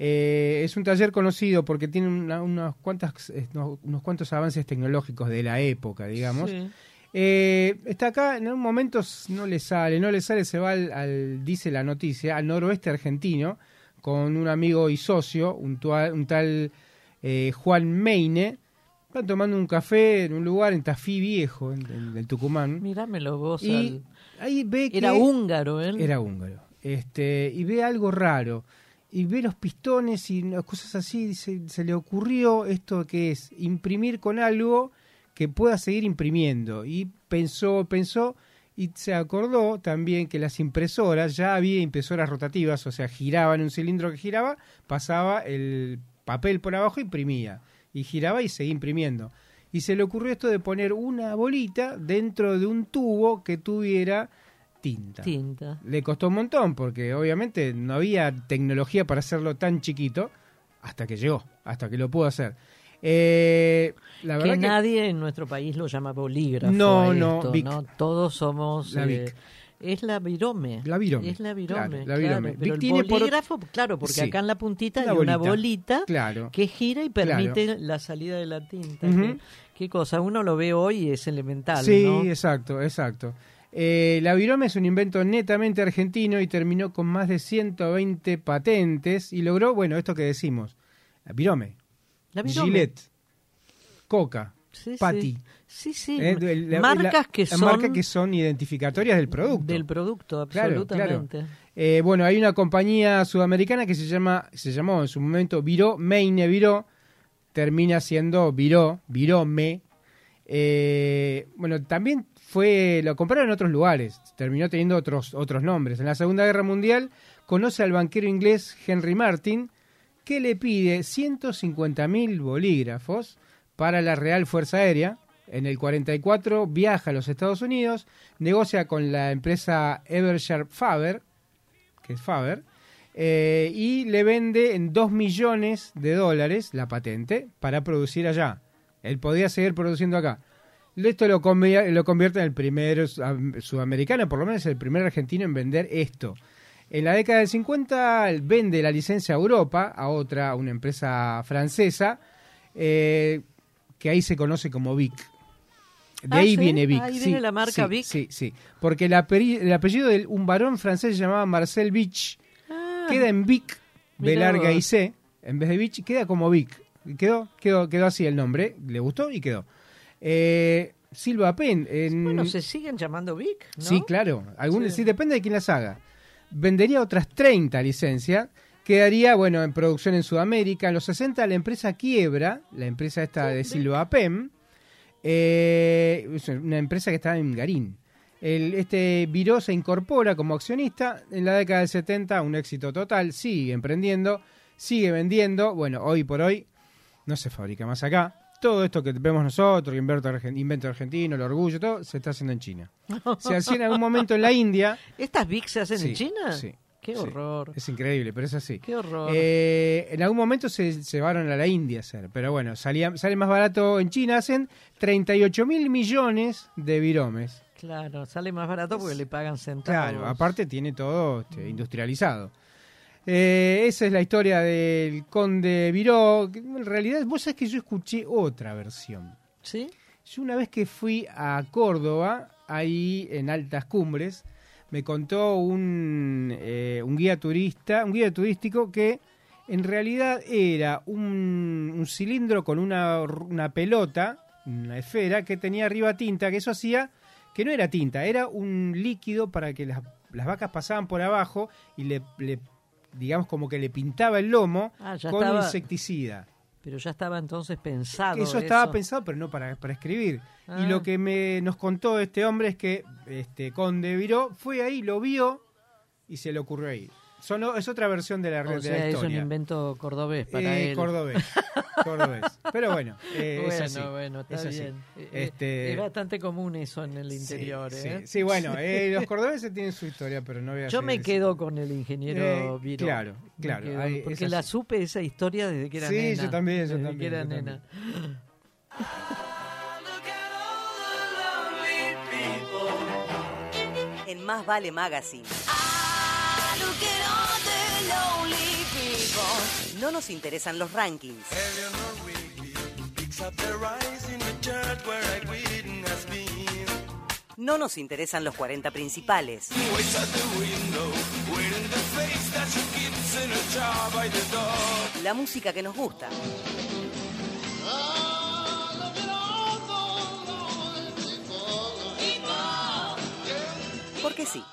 Eh, es un taller conocido porque tiene una, unas cuantas, eh, unos, unos cuantos avances tecnológicos de la época, digamos. Sí. Eh, está acá, en un momento no le sale, no le sale, se va al, al dice la noticia, al noroeste argentino, con un amigo y socio, un, tua- un tal eh, Juan Meine. Están tomando un café en un lugar en Tafí Viejo, en, en el Tucumán. Mirámelo vos. Y al- ahí ve que Era húngaro él. era húngaro. Este, y ve algo raro. Y ve los pistones y las cosas así. Se, se le ocurrió esto que es imprimir con algo que pueda seguir imprimiendo. Y pensó, pensó y se acordó también que las impresoras, ya había impresoras rotativas, o sea, giraban un cilindro que giraba, pasaba el papel por abajo e imprimía. Y giraba y seguía imprimiendo. Y se le ocurrió esto de poner una bolita dentro de un tubo que tuviera tinta. Tinta. Le costó un montón porque obviamente no había tecnología para hacerlo tan chiquito hasta que llegó, hasta que lo pudo hacer. Eh, la Que verdad que nadie en nuestro país lo llama bolígrafo. No, a no, esto, Vic. ¿no? Todos somos... La eh, Vic. es la virome. La virome. Es la virome. Claro, la virome. claro. Vic Pero el tiene por- bolígrafo, claro, porque Sí. acá en la puntita Una hay una bolita. bolita Claro. que gira y permite la salida de la tinta. Ujú. ¿Qué, qué cosa? Uno lo ve hoy y es elemental, Sí, ¿no? exacto, exacto. Eh, la virome es un invento netamente argentino y terminó con más de ciento veinte patentes y logró, bueno, esto que decimos, la virome, La virome. Gillette, Coca, Sí, Patti. Sí, sí. sí. Eh, de- la- marcas la- que la son marcas que son identificatorias del producto. del producto, Claro, absolutamente. Eh, bueno, hay una compañía sudamericana que se llama, se llamó en su momento Viró, Meine Viró, termina siendo Viró, Virome. Eh, bueno, también fue, lo compraron en otros lugares, terminó teniendo otros, otros nombres. En la Segunda Guerra Mundial conoce al banquero inglés Henry Martin, que le pide ciento cincuenta mil bolígrafos para la Real Fuerza Aérea. En el cuarenta y cuatro viaja a los Estados Unidos, negocia con la empresa Evershed Faber, que es Faber, eh, y le vende en dos millones de dólares la patente para producir allá. Él podía seguir produciendo acá. Esto lo, convi- lo convierte en el primer sud- sudamericano, por lo menos el primer argentino en vender esto. En la década del cincuenta vende la licencia a Europa, a otra, a una empresa francesa, eh, que ahí se conoce como Vic. De Ah, ahí ¿sí? viene Vic. Ahí sí, viene la marca sí, Vic. Sí, sí. Porque el, apellido, el apellido de un varón francés se llamaba Marcel Bich. Ah, Queda en Vic, B mirá larga y vos. C, en vez de Bich, queda como Vic. Y Quedó, quedó, quedó así el nombre, le gustó y quedó. Eh, Silva Pen. En, bueno, se siguen llamando Vic, ¿no? Sí, claro. Algunas, Sí. sí, depende de quién las haga. Vendería otras treinta licencias. Quedaría, bueno, en producción en Sudamérica. En los sesenta la empresa quiebra, la empresa esta de Silva Pen. Eh, es una empresa que estaba en Garín. El, este Viró se incorpora como accionista. En la década del setenta, un éxito total. Sigue emprendiendo, sigue vendiendo. Bueno, hoy por hoy no se fabrica más acá. Todo esto que vemos nosotros, invento, argen- invento argentino, el orgullo, todo, se está haciendo en China. Se hacía en algún momento en la India. ¿Estas Vic se hacen Sí, en China? sí, Qué sí. horror. Es increíble, pero es así. Qué horror. Eh, en algún momento se llevaron a la India a hacer, pero bueno, salía, sale más barato en China. Hacen treinta y ocho mil millones de viromes. Claro, sale más barato porque le pagan centavos. Claro, aparte tiene todo este, industrializado. Eh, esa es la historia del Conde Viró. Que en realidad, vos sabés que yo escuché otra versión. ¿Sí? Yo una vez que fui a Córdoba, ahí en Altas Cumbres, me contó un, eh, un guía turista, un guía turístico que en realidad era un, un cilindro con una, una pelota, una esfera que tenía arriba tinta, que eso hacía que no era tinta, era un líquido para que las, las vacas pasaban por abajo y le, le digamos como que le pintaba el lomo Ah, ya con estaba- insecticida. Pero ya estaba entonces pensado. Que eso estaba pensado, pero no para, para escribir. Ah. Y lo que me nos contó este hombre es que este Conde Viró fue ahí, lo vio y se le ocurrió ahí. Son, es otra versión de la, O de sea, la es un historia. invento cordobés para Eh, él. Cordobés, cordobés. Pero bueno, eh, bueno, es así. bueno, está es así. bien. Eh, Este, Es bastante común eso en el interior. sí, ¿eh? sí, sí, bueno, eh, los cordobeses tienen su historia, pero no voy a Yo me seguir quedo diciendo. con el ingeniero Eh, Viró. claro, Me claro, quedo, ahí, porque es la así. supe esa historia desde que era Sí, nena. yo también, yo desde también, que era yo nena. En Más Vale Magazine. No nos interesan los rankings. No nos interesan los cuarenta principales. La música que nos gusta. Porque sí.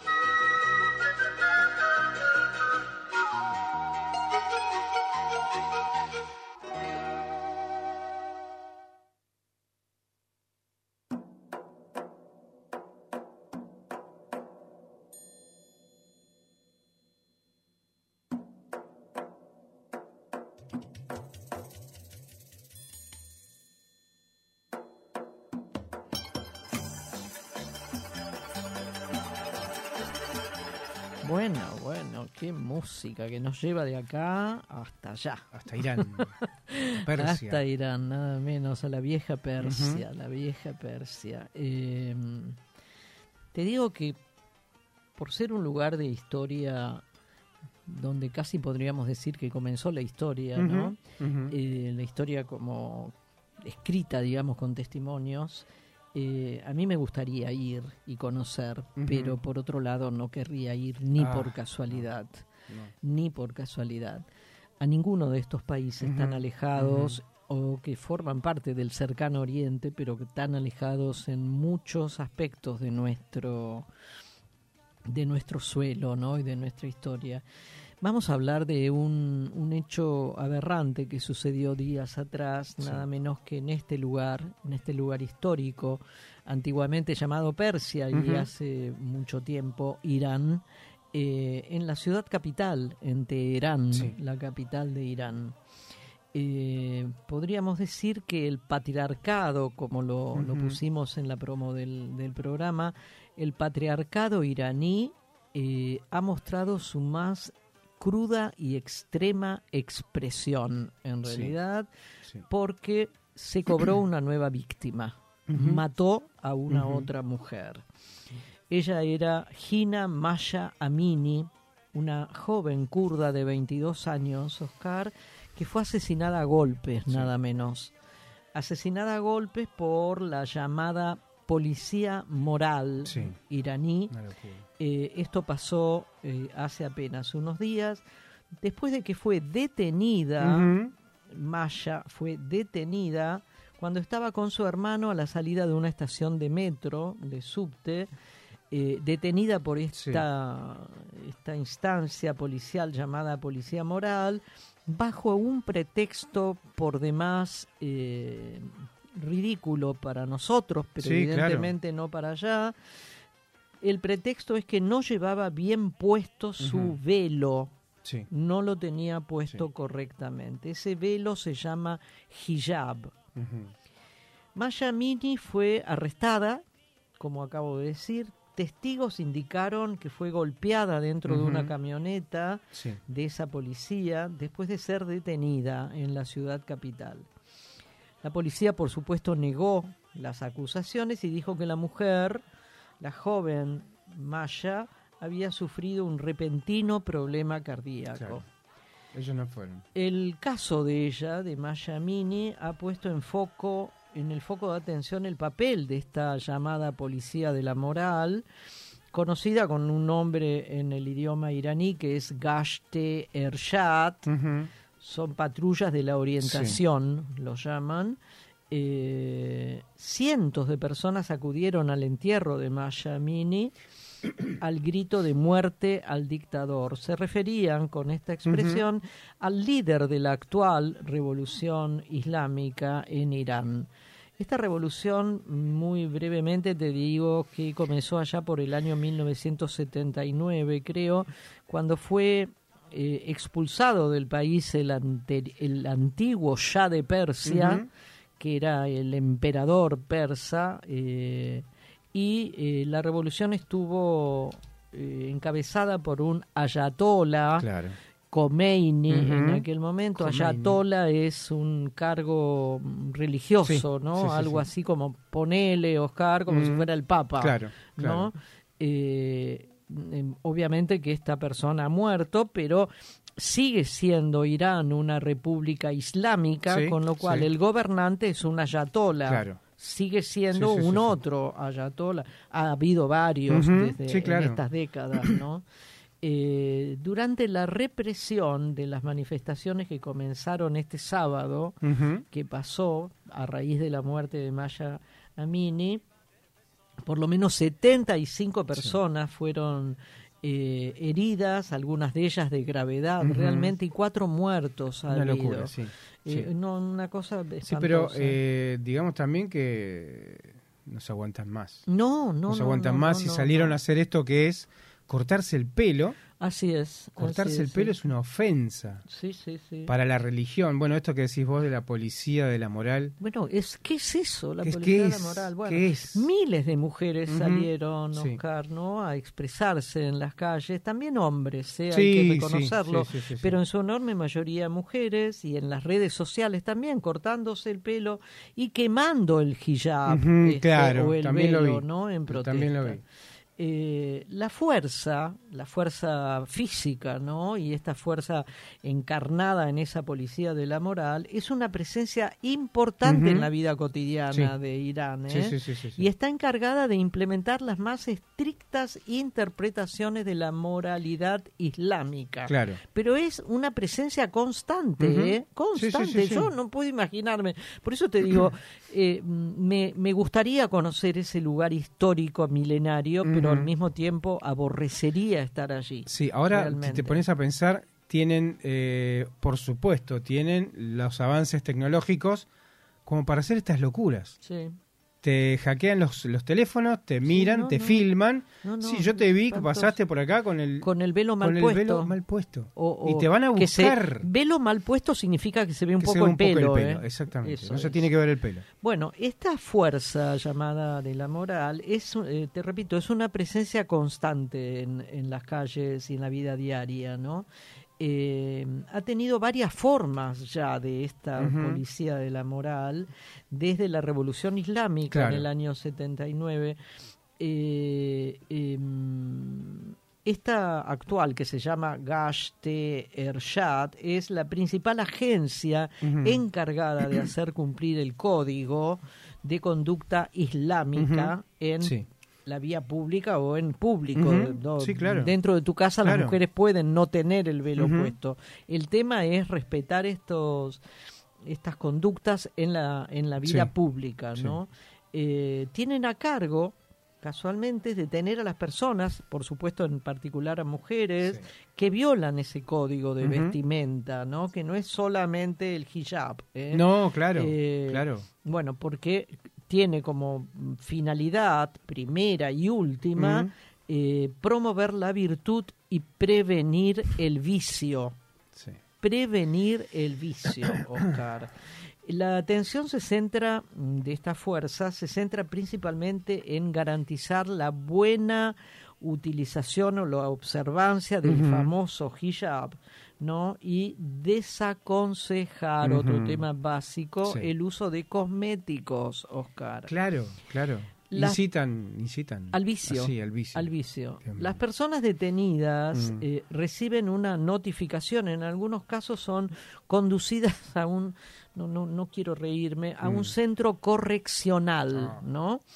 Bueno, bueno, qué música que nos lleva de acá hasta allá. Hasta Irán, Persia. Hasta Irán, nada menos, a la vieja Persia, la vieja Persia. Eh, te digo que por ser un lugar de historia donde casi podríamos decir que comenzó la historia, ¿no? Ujú, ujú. Eh, la historia como escrita, digamos, con testimonios. Eh, a mí me gustaría ir y conocer, Ujú. pero por otro lado no querría ir ni Ah, por casualidad, No. ni por casualidad, a ninguno de estos países Ujú, tan alejados o que forman parte del cercano oriente, pero que tan alejados en muchos aspectos de nuestro de nuestro suelo, ¿no? Y de nuestra historia. Vamos a hablar de un, un hecho aberrante que sucedió días atrás, Sí. nada menos que en este lugar, en este lugar histórico, antiguamente llamado Persia y Ujú. hace mucho tiempo Irán, eh, en la ciudad capital, en Teherán, Sí. la capital de Irán. Eh, podríamos decir que el patriarcado, como lo, lo Ujú. pusimos en la promo del, del programa, el patriarcado iraní eh, ha mostrado su más cruda y extrema expresión, en Sí. realidad, Sí. porque se cobró una nueva víctima, Ujú. mató a una Ujú. otra mujer. Ella era Hina Maya Amini, una joven kurda de veintidós años, Oscar, que fue asesinada a golpes, Sí. nada menos. Asesinada a golpes por la llamada policía moral Sí. iraní. Una locura. Eh, esto pasó eh, hace apenas unos días, después de que fue detenida. Ujú. Maya fue detenida cuando estaba con su hermano a la salida de una estación de metro, de subte, eh, detenida por esta, esta instancia policial llamada policía moral, bajo un pretexto por demás eh, ridículo para nosotros, pero Sí, evidentemente no para allá. El pretexto es que no llevaba bien puesto su Ujú. velo, Sí. no lo tenía puesto Sí. correctamente. Ese velo se llama hijab. Ujú. Maya Amini fue arrestada, como acabo de decir. Testigos indicaron que fue golpeada dentro de Ujú. una camioneta Sí. de esa policía después de ser detenida en la ciudad capital. La policía, por supuesto, negó las acusaciones y dijo que la mujer, la joven Maya, había sufrido un repentino problema cardíaco. Claro. Ellos no fueron. El caso de ella, de Maya Amini, ha puesto en foco, en el foco de atención el papel de esta llamada policía de la moral, conocida con un nombre en el idioma iraní que es Gashte Ershad. Ujú. Son patrullas de la orientación, sí. lo llaman. Eh, cientos de personas acudieron al entierro de Mahsa Amini al grito de muerte al dictador. Se referían con esta expresión uh-huh. al líder de la actual revolución islámica en Irán. Esta revolución, muy brevemente te digo que comenzó allá por el año mil novecientos setenta y nueve, creo, cuando fue eh, expulsado del país el, ante, el antiguo Shah de Persia, uh-huh. que era el emperador persa, eh, y eh, la revolución estuvo eh, encabezada por un ayatollah, claro. Khomeini, uh-huh. en aquel momento. Khomeini. Ayatollah es un cargo religioso, sí, ¿no? Sí, sí, Algo sí. así como ponele, Oscar, como uh-huh. si fuera el Papa, claro, claro. ¿no? Eh, obviamente que esta persona ha muerto, pero sigue siendo Irán una república islámica, sí, con lo cual sí. el gobernante es un ayatollah. Claro. Sigue siendo sí, sí, un sí, otro sí. ayatollah. Ha habido varios uh-huh. desde sí, claro. en estas décadas, ¿no? Eh, durante la represión de las manifestaciones que comenzaron este sábado, uh-huh. que pasó a raíz de la muerte de Mahsa Amini, por lo menos setenta y cinco personas sí. fueron eh, heridas, algunas de ellas de gravedad uh-huh. realmente, y cuatro muertos ha una habido. Locura, sí. Eh, sí. No, una cosa espantosa. Sí, pero eh, digamos también que no se aguantan más. No, no, no se no, aguantan no, más no, y no, salieron no. a hacer esto que es cortarse el pelo. Así es. Cortarse así el es, pelo sí. es una ofensa. Sí, sí, sí. Para la religión. Bueno, esto que decís vos de la policía, de la moral. Bueno, es ¿qué es eso? La ¿Qué, policía qué de la es? moral. Bueno, ¿Qué es? miles de mujeres uh-huh. salieron, sí. Oscar, ¿no? A expresarse en las calles. También hombres, ¿eh? Sí, hay que reconocerlo. Sí, sí, sí, sí, pero sí. en su enorme mayoría mujeres, y en las redes sociales también, cortándose el pelo y quemando el hijab uh-huh, este, claro, o el también velo, lo vi. ¿no? En protesta. También lo vi. Eh, la fuerza, la fuerza física, ¿no? Y esta fuerza encarnada en esa policía de la moral es una presencia importante uh-huh. en la vida cotidiana sí. de Irán, ¿eh? Sí, sí, sí, sí, sí. Y está encargada de implementar las más estrictas interpretaciones de la moralidad islámica. Claro. Pero es una presencia constante, uh-huh. ¿eh? Constante. Sí, sí, sí, Yo sí. no puedo imaginarme. Por eso te digo, eh, me, me gustaría conocer ese lugar histórico milenario, uh-huh. pero al mismo tiempo aborrecería estar allí. Sí, ahora realmente. Si te pones a pensar, tienen, eh, por supuesto, tienen los avances tecnológicos como para hacer estas locuras. Sí. Te hackean los, los teléfonos, te miran, sí, no, te no. filman. No, no, sí, yo te vi que espantoso. pasaste por acá con el con el velo mal con puesto. el velo mal puesto. O, o y te van a buscar. Que se, velo mal puesto significa que se ve un que poco se ve el un poco pelo. el pelo, ¿eh? exactamente. Eso no se es. tiene que ver el pelo. Bueno, esta fuerza llamada de la moral es, eh, te repito, es una presencia constante en, en las calles y en la vida diaria, ¿no? Eh, ha tenido varias formas ya de esta uh-huh. policía de la moral desde la Revolución Islámica claro. en el año setenta y nueve. Eh, eh, esta actual, que se llama Gashte Ershad, es la principal agencia uh-huh. encargada de hacer cumplir el código de conducta islámica uh-huh. en sí. la vía pública o en público. Uh-huh. ¿no? Sí, claro. Dentro de tu casa claro. las mujeres pueden no tener el velo uh-huh. puesto. El tema es respetar estos estas conductas en la en la vida sí. pública, ¿no? Sí. Eh, tienen a cargo, casualmente, detener a las personas, por supuesto en particular a mujeres, sí. que violan ese código de uh-huh. vestimenta, ¿no? Que no es solamente el hijab. ¿eh? No, claro, eh, claro. Bueno, porque tiene como finalidad primera y última uh-huh. eh, promover la virtud y prevenir el vicio. Sí. Prevenir el vicio, Oscar. La atención se centra, de esta fuerza, se centra principalmente en garantizar la buena utilización o la observancia del uh-huh. famoso hijab, ¿no? Y desaconsejar, uh-huh. otro tema básico, sí. el uso de cosméticos, Oscar. Claro, claro. Las, incitan, incitan. Al vicio. Ah, sí, al vicio. Al vicio. Las personas detenidas mm. eh, reciben una notificación, en algunos casos son conducidas a un, no, no, no quiero reírme, a mm. un centro correccional, oh. ¿no?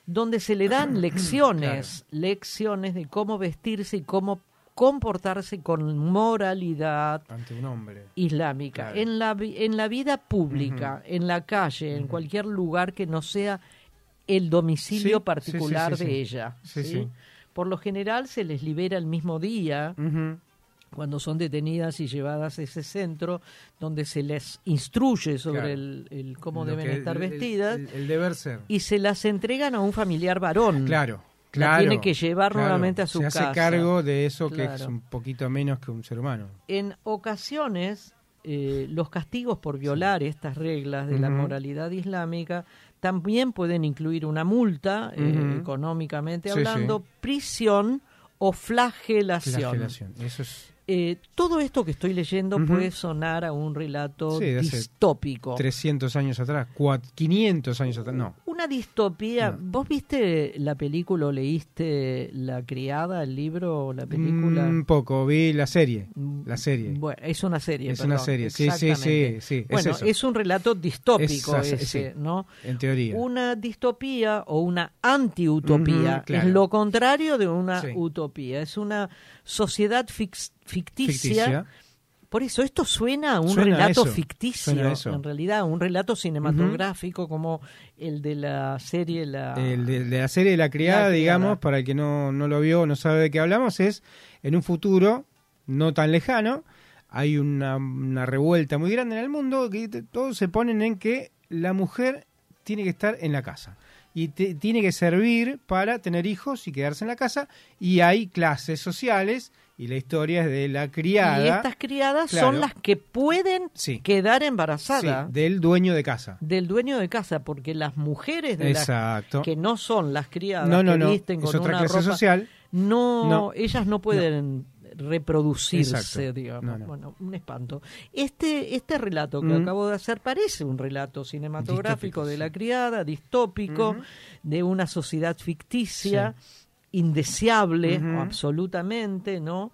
donde se le dan lecciones, claro. lecciones de cómo vestirse y cómo comportarse con moralidad ante un hombre islámica, claro. en la en la vida pública, uh-huh. en la calle, uh-huh. en cualquier lugar que no sea el domicilio sí, particular sí, sí, sí, de sí. ella. Sí, ¿sí? Sí. Por lo general se les libera el mismo día, uh-huh. cuando son detenidas y llevadas a ese centro, donde se les instruye sobre claro. el, el cómo Lo deben estar el, vestidas. El, el, el deber ser. Y se las entregan a un familiar varón. Claro. La Claro, tiene que llevar claro. nuevamente a su se casa. Se hace cargo de eso claro. que es un poquito menos que un ser humano. En ocasiones, eh, los castigos por violar sí. estas reglas de uh-huh. la moralidad islámica también pueden incluir una multa, uh-huh. eh, económicamente sí, hablando, sí. prisión o flagelación. Flagelación, eso es... Eh, todo esto que estoy leyendo uh-huh. puede sonar a un relato sí, distópico. trescientos años atrás, cuatro, quinientos años atrás, no. Una distopía. No. ¿Vos viste la película o leíste La Criada, el libro o la película? Un poco, vi la serie. La serie. Bueno, es una serie. Es perdón, una serie, sí, sí, sí, sí. Bueno, es, eso. es un relato distópico es, ese, sí, ¿no? En teoría. Una distopía o una antiutopía uh-huh, claro. es lo contrario de una sí. utopía. Es una sociedad fix, ficticia. ficticia. Por eso, esto suena a un suena relato eso, ficticio, en realidad, un relato cinematográfico uh-huh. como el de la serie La El de, de la serie La Criada, la digamos, criada. Para el que no, no lo vio o no sabe de qué hablamos, es en un futuro no tan lejano, hay una, una revuelta muy grande en el mundo, que todos se ponen en que la mujer tiene que estar en la casa. Y te, tiene que servir para tener hijos y quedarse en la casa, y hay clases sociales, y la historia es de la criada. Y estas criadas claro, son las que pueden sí, quedar embarazadas. Sí, del dueño de casa. Del dueño de casa, porque las mujeres de Exacto. Las, que no son las criadas no, no, que no. visten es con otra una clase ropa, social. No, no, ellas no pueden no. reproducirse, Exacto. digamos. No, no. Bueno, un espanto. Este este relato que mm. acabo de hacer parece un relato cinematográfico distópico, de la criada, distópico, mm-hmm. de una sociedad ficticia, sí. indeseable, mm-hmm. absolutamente, ¿no?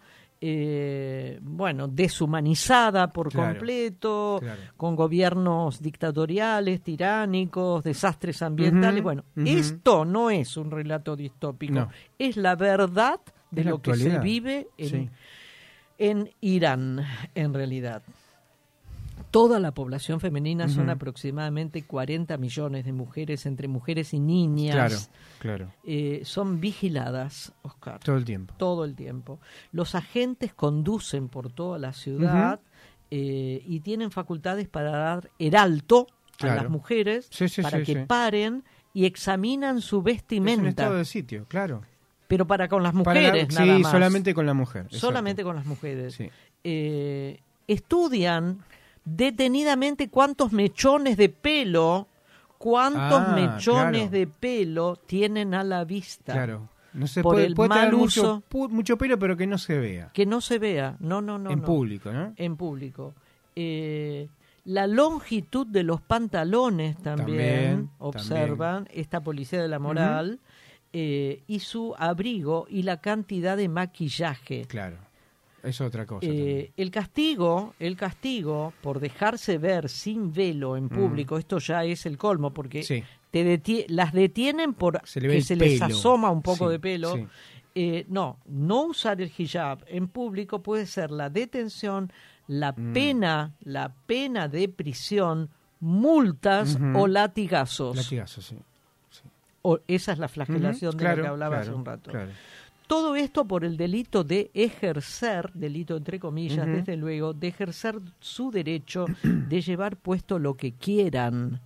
Eh, bueno, deshumanizada por claro, completo, claro. con gobiernos dictatoriales, tiránicos, desastres ambientales. Uh-huh, bueno, uh-huh. esto no es un relato distópico, no. es la verdad de lo que se vive en, sí. en Irán, en realidad. Toda la población femenina uh-huh. son aproximadamente cuarenta millones de mujeres, entre mujeres y niñas. Claro, claro. Eh, son vigiladas, Oscar. Todo el tiempo. Todo el tiempo. Los agentes conducen por toda la ciudad uh-huh. eh, y tienen facultades para dar el alto claro. a las mujeres, sí, sí, para sí, que sí. paren y examinan su vestimenta. Es un estado de sitio, claro. Pero para con las mujeres, para la, nada sí, más. solamente con la mujer. Solamente con las mujeres. Sí. Eh, estudian detenidamente cuántos mechones de pelo, cuántos ah, mechones claro. de pelo tienen a la vista. Claro. No se por puede, el puede mal tener uso, mucho, mucho pelo, pero que no se vea. Que no se vea. No, no, no. En no. público, ¿no? En público. Eh, la longitud de los pantalones también, también observan también. Esta policía de la moral uh-huh. eh, y su abrigo y la cantidad de maquillaje. Claro. Es otra cosa. Eh, el castigo, el castigo por dejarse ver sin velo en público, mm. esto ya es el colmo, porque sí. te detie- las detienen por se le que se les pelo. asoma un poco sí, de pelo. Sí. Eh, no, no usar el hijab en público puede ser la detención, la mm. pena, la pena de prisión, multas uh-huh. o latigazos. Latigazos, sí. sí. O, esa es la flagelación uh-huh. de claro, la que hablaba claro, hace un rato. Claro. Todo esto por el delito de ejercer, delito entre comillas, uh-huh. desde luego, de ejercer su derecho de llevar puesto lo que quieran,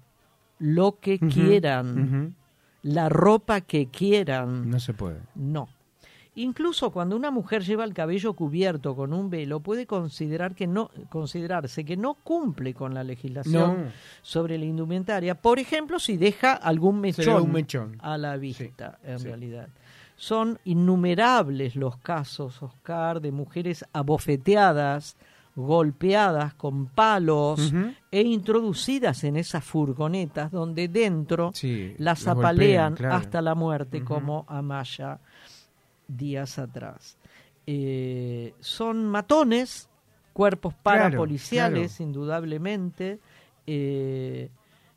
lo que uh-huh. quieran, uh-huh. la ropa que quieran. No se puede. No. Incluso cuando una mujer lleva el cabello cubierto con un velo, puede considerar que no, considerarse que no cumple con la legislación no. sobre la indumentaria. Por ejemplo, si deja algún mechón, un mechón. a la vista, sí, en sí. realidad. Son innumerables los casos, Oscar, de mujeres abofeteadas, golpeadas con palos uh-huh. e introducidas en esas furgonetas donde dentro sí, las apalean golpean, claro. hasta la muerte, uh-huh. como Amaya días atrás. Eh, son matones, cuerpos parapoliciales, claro, claro. indudablemente, eh,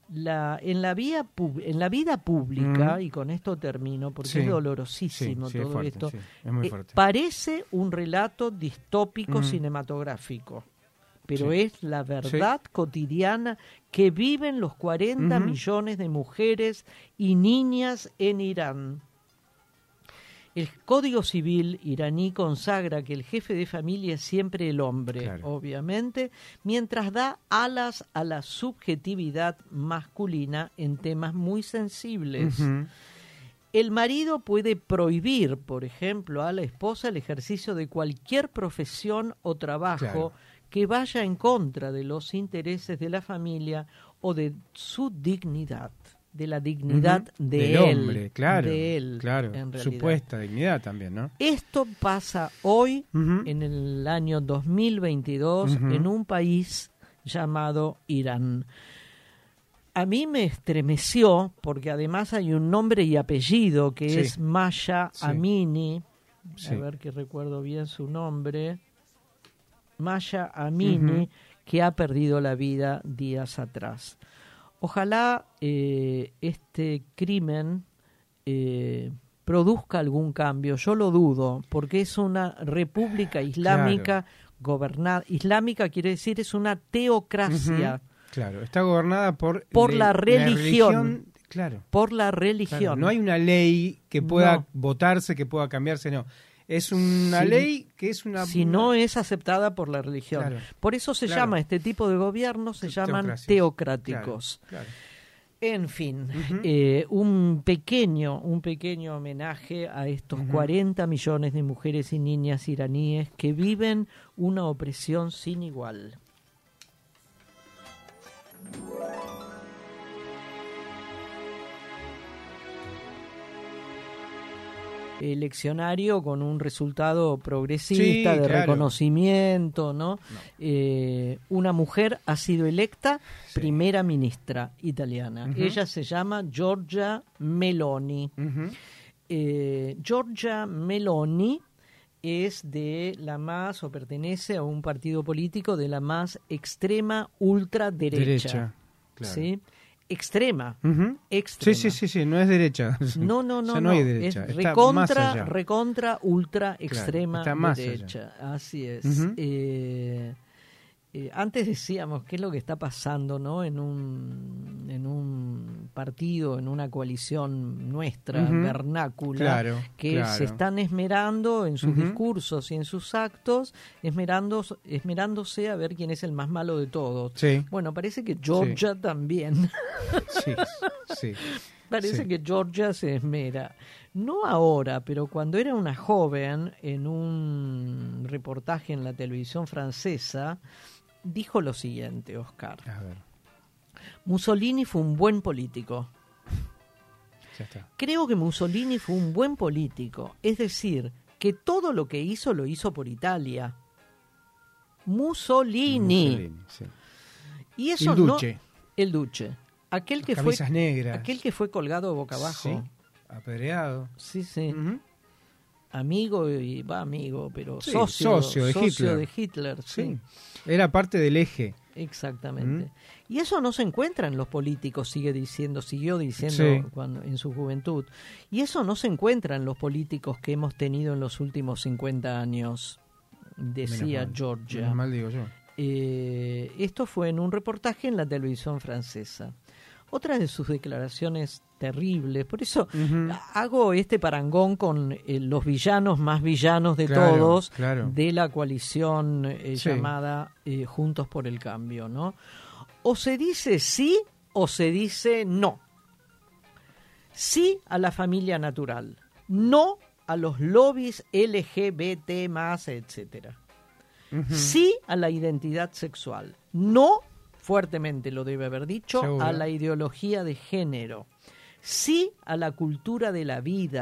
La, en, la vía pub- en la vida pública, Mm. y con esto termino porque Sí. es dolorosísimo Sí, sí, es todo fuerte, esto, sí, es muy eh, fuerte. parece un relato distópico Mm. cinematográfico, pero Sí. es la verdad cotidiana que viven los cuarenta Ujú. millones de mujeres y niñas en Irán. El Código Civil iraní consagra que el jefe de familia es siempre el hombre, Claro. obviamente, mientras da alas a la subjetividad masculina en temas muy sensibles. Ujú. El marido puede prohibir, por ejemplo, a la esposa el ejercicio de cualquier profesión o trabajo Claro. que vaya en contra de los intereses de la familia o de su dignidad, de la dignidad Ujú. de Del él, hombre, claro, de él, claro, en realidad. supuesta dignidad también, ¿no? Esto pasa hoy, Ujú. en el año dos mil veintidós, Ujú. en un país llamado Irán. A mí me estremeció, porque además hay un nombre y apellido que Sí. es Maya Sí. Amini. Sí. A ver que recuerdo bien su nombre. Maya Amini, Ujú. que ha perdido la vida días atrás. Ojalá eh, este crimen eh, produzca algún cambio. Yo lo dudo, porque es una república islámica gobernada. Islámica quiere decir es una teocracia. Ujú. Claro, está gobernada por, Por le- la religión. Claro, Por la religión. claro, no hay una ley que pueda No. votarse, que pueda cambiarse, no. Es una Si- ley que es una... si no es aceptada por la religión. Claro. Por eso se Claro. llama este tipo de gobierno, se llaman Teocracias. teocráticos. Claro, claro. En fin, Ujú. eh, un pequeño, un pequeño homenaje a estos Ujú. cuarenta millones de mujeres y niñas iraníes que viven una opresión sin igual. Eleccionario con un resultado progresista, Sí, de claro. reconocimiento, ¿no? Eh, una mujer ha sido electa Sí. primera ministra italiana. Ujú. Ella se llama Giorgia Meloni. Ujú. Eh, Giorgia Meloni es de la más, o pertenece a un partido político de la más extrema ultraderecha. Derecha, claro. ¿Sí? Extrema. Ujú. Extrema. Sí, sí, sí, sí, no es derecha. No, no, no, O sea, no. hay derecha, Es está más recontra, allá. recontra, ultra, extrema está más derecha. Así es. Ujú. Eh, eh, antes decíamos qué es lo que está pasando, ¿no? En un, en un partido, en una coalición nuestra, Ujú. vernácula, Claro, que claro. se están esmerando en sus Ujú. discursos y en sus actos, esmerando, esmerándose a ver quién es el más malo de todos. Sí, Bueno, parece que Georgia también. sí, sí. Parece Sí. que Georgia se esmera. No ahora, pero cuando era una joven, en un reportaje en la televisión francesa, dijo lo siguiente, Oscar. A ver, Mussolini fue un buen político. ya está. Creo que Mussolini fue un buen político. Es decir, que todo lo que hizo lo hizo por Italia. Mussolini. Mussolini, sí. Y eso El Duce. no... El Duce. Aquel que fue Camisas negras. aquel que fue colgado boca abajo. Sí, apedreado. Sí, sí. Ujú. Amigo y va amigo, pero Sí, socio, socio de socio Hitler. de Hitler, sí, Sí. Era parte del eje. exactamente. Mm. Y eso no se encuentra en los políticos, sigue diciendo, siguió diciendo Sí. cuando en su juventud. Y eso no se encuentra en los políticos que hemos tenido en los últimos cincuenta años, decía Menos mal. Georgia. Menos mal digo yo. Eh, esto fue en un reportaje en la televisión francesa. Otra de sus declaraciones terribles, por eso Ujú. hago este parangón con eh, los villanos más villanos de Claro, todos claro. de la coalición eh, Sí. llamada eh, Juntos por el Cambio, ¿no? O se dice sí o se dice no. Sí a la familia natural, no a los lobbies L G B T más, etcétera. Ujú. Sí a la identidad sexual, no, fuertemente lo debe haber dicho, Seguro. a la ideología de género. Sí a la cultura de la vida.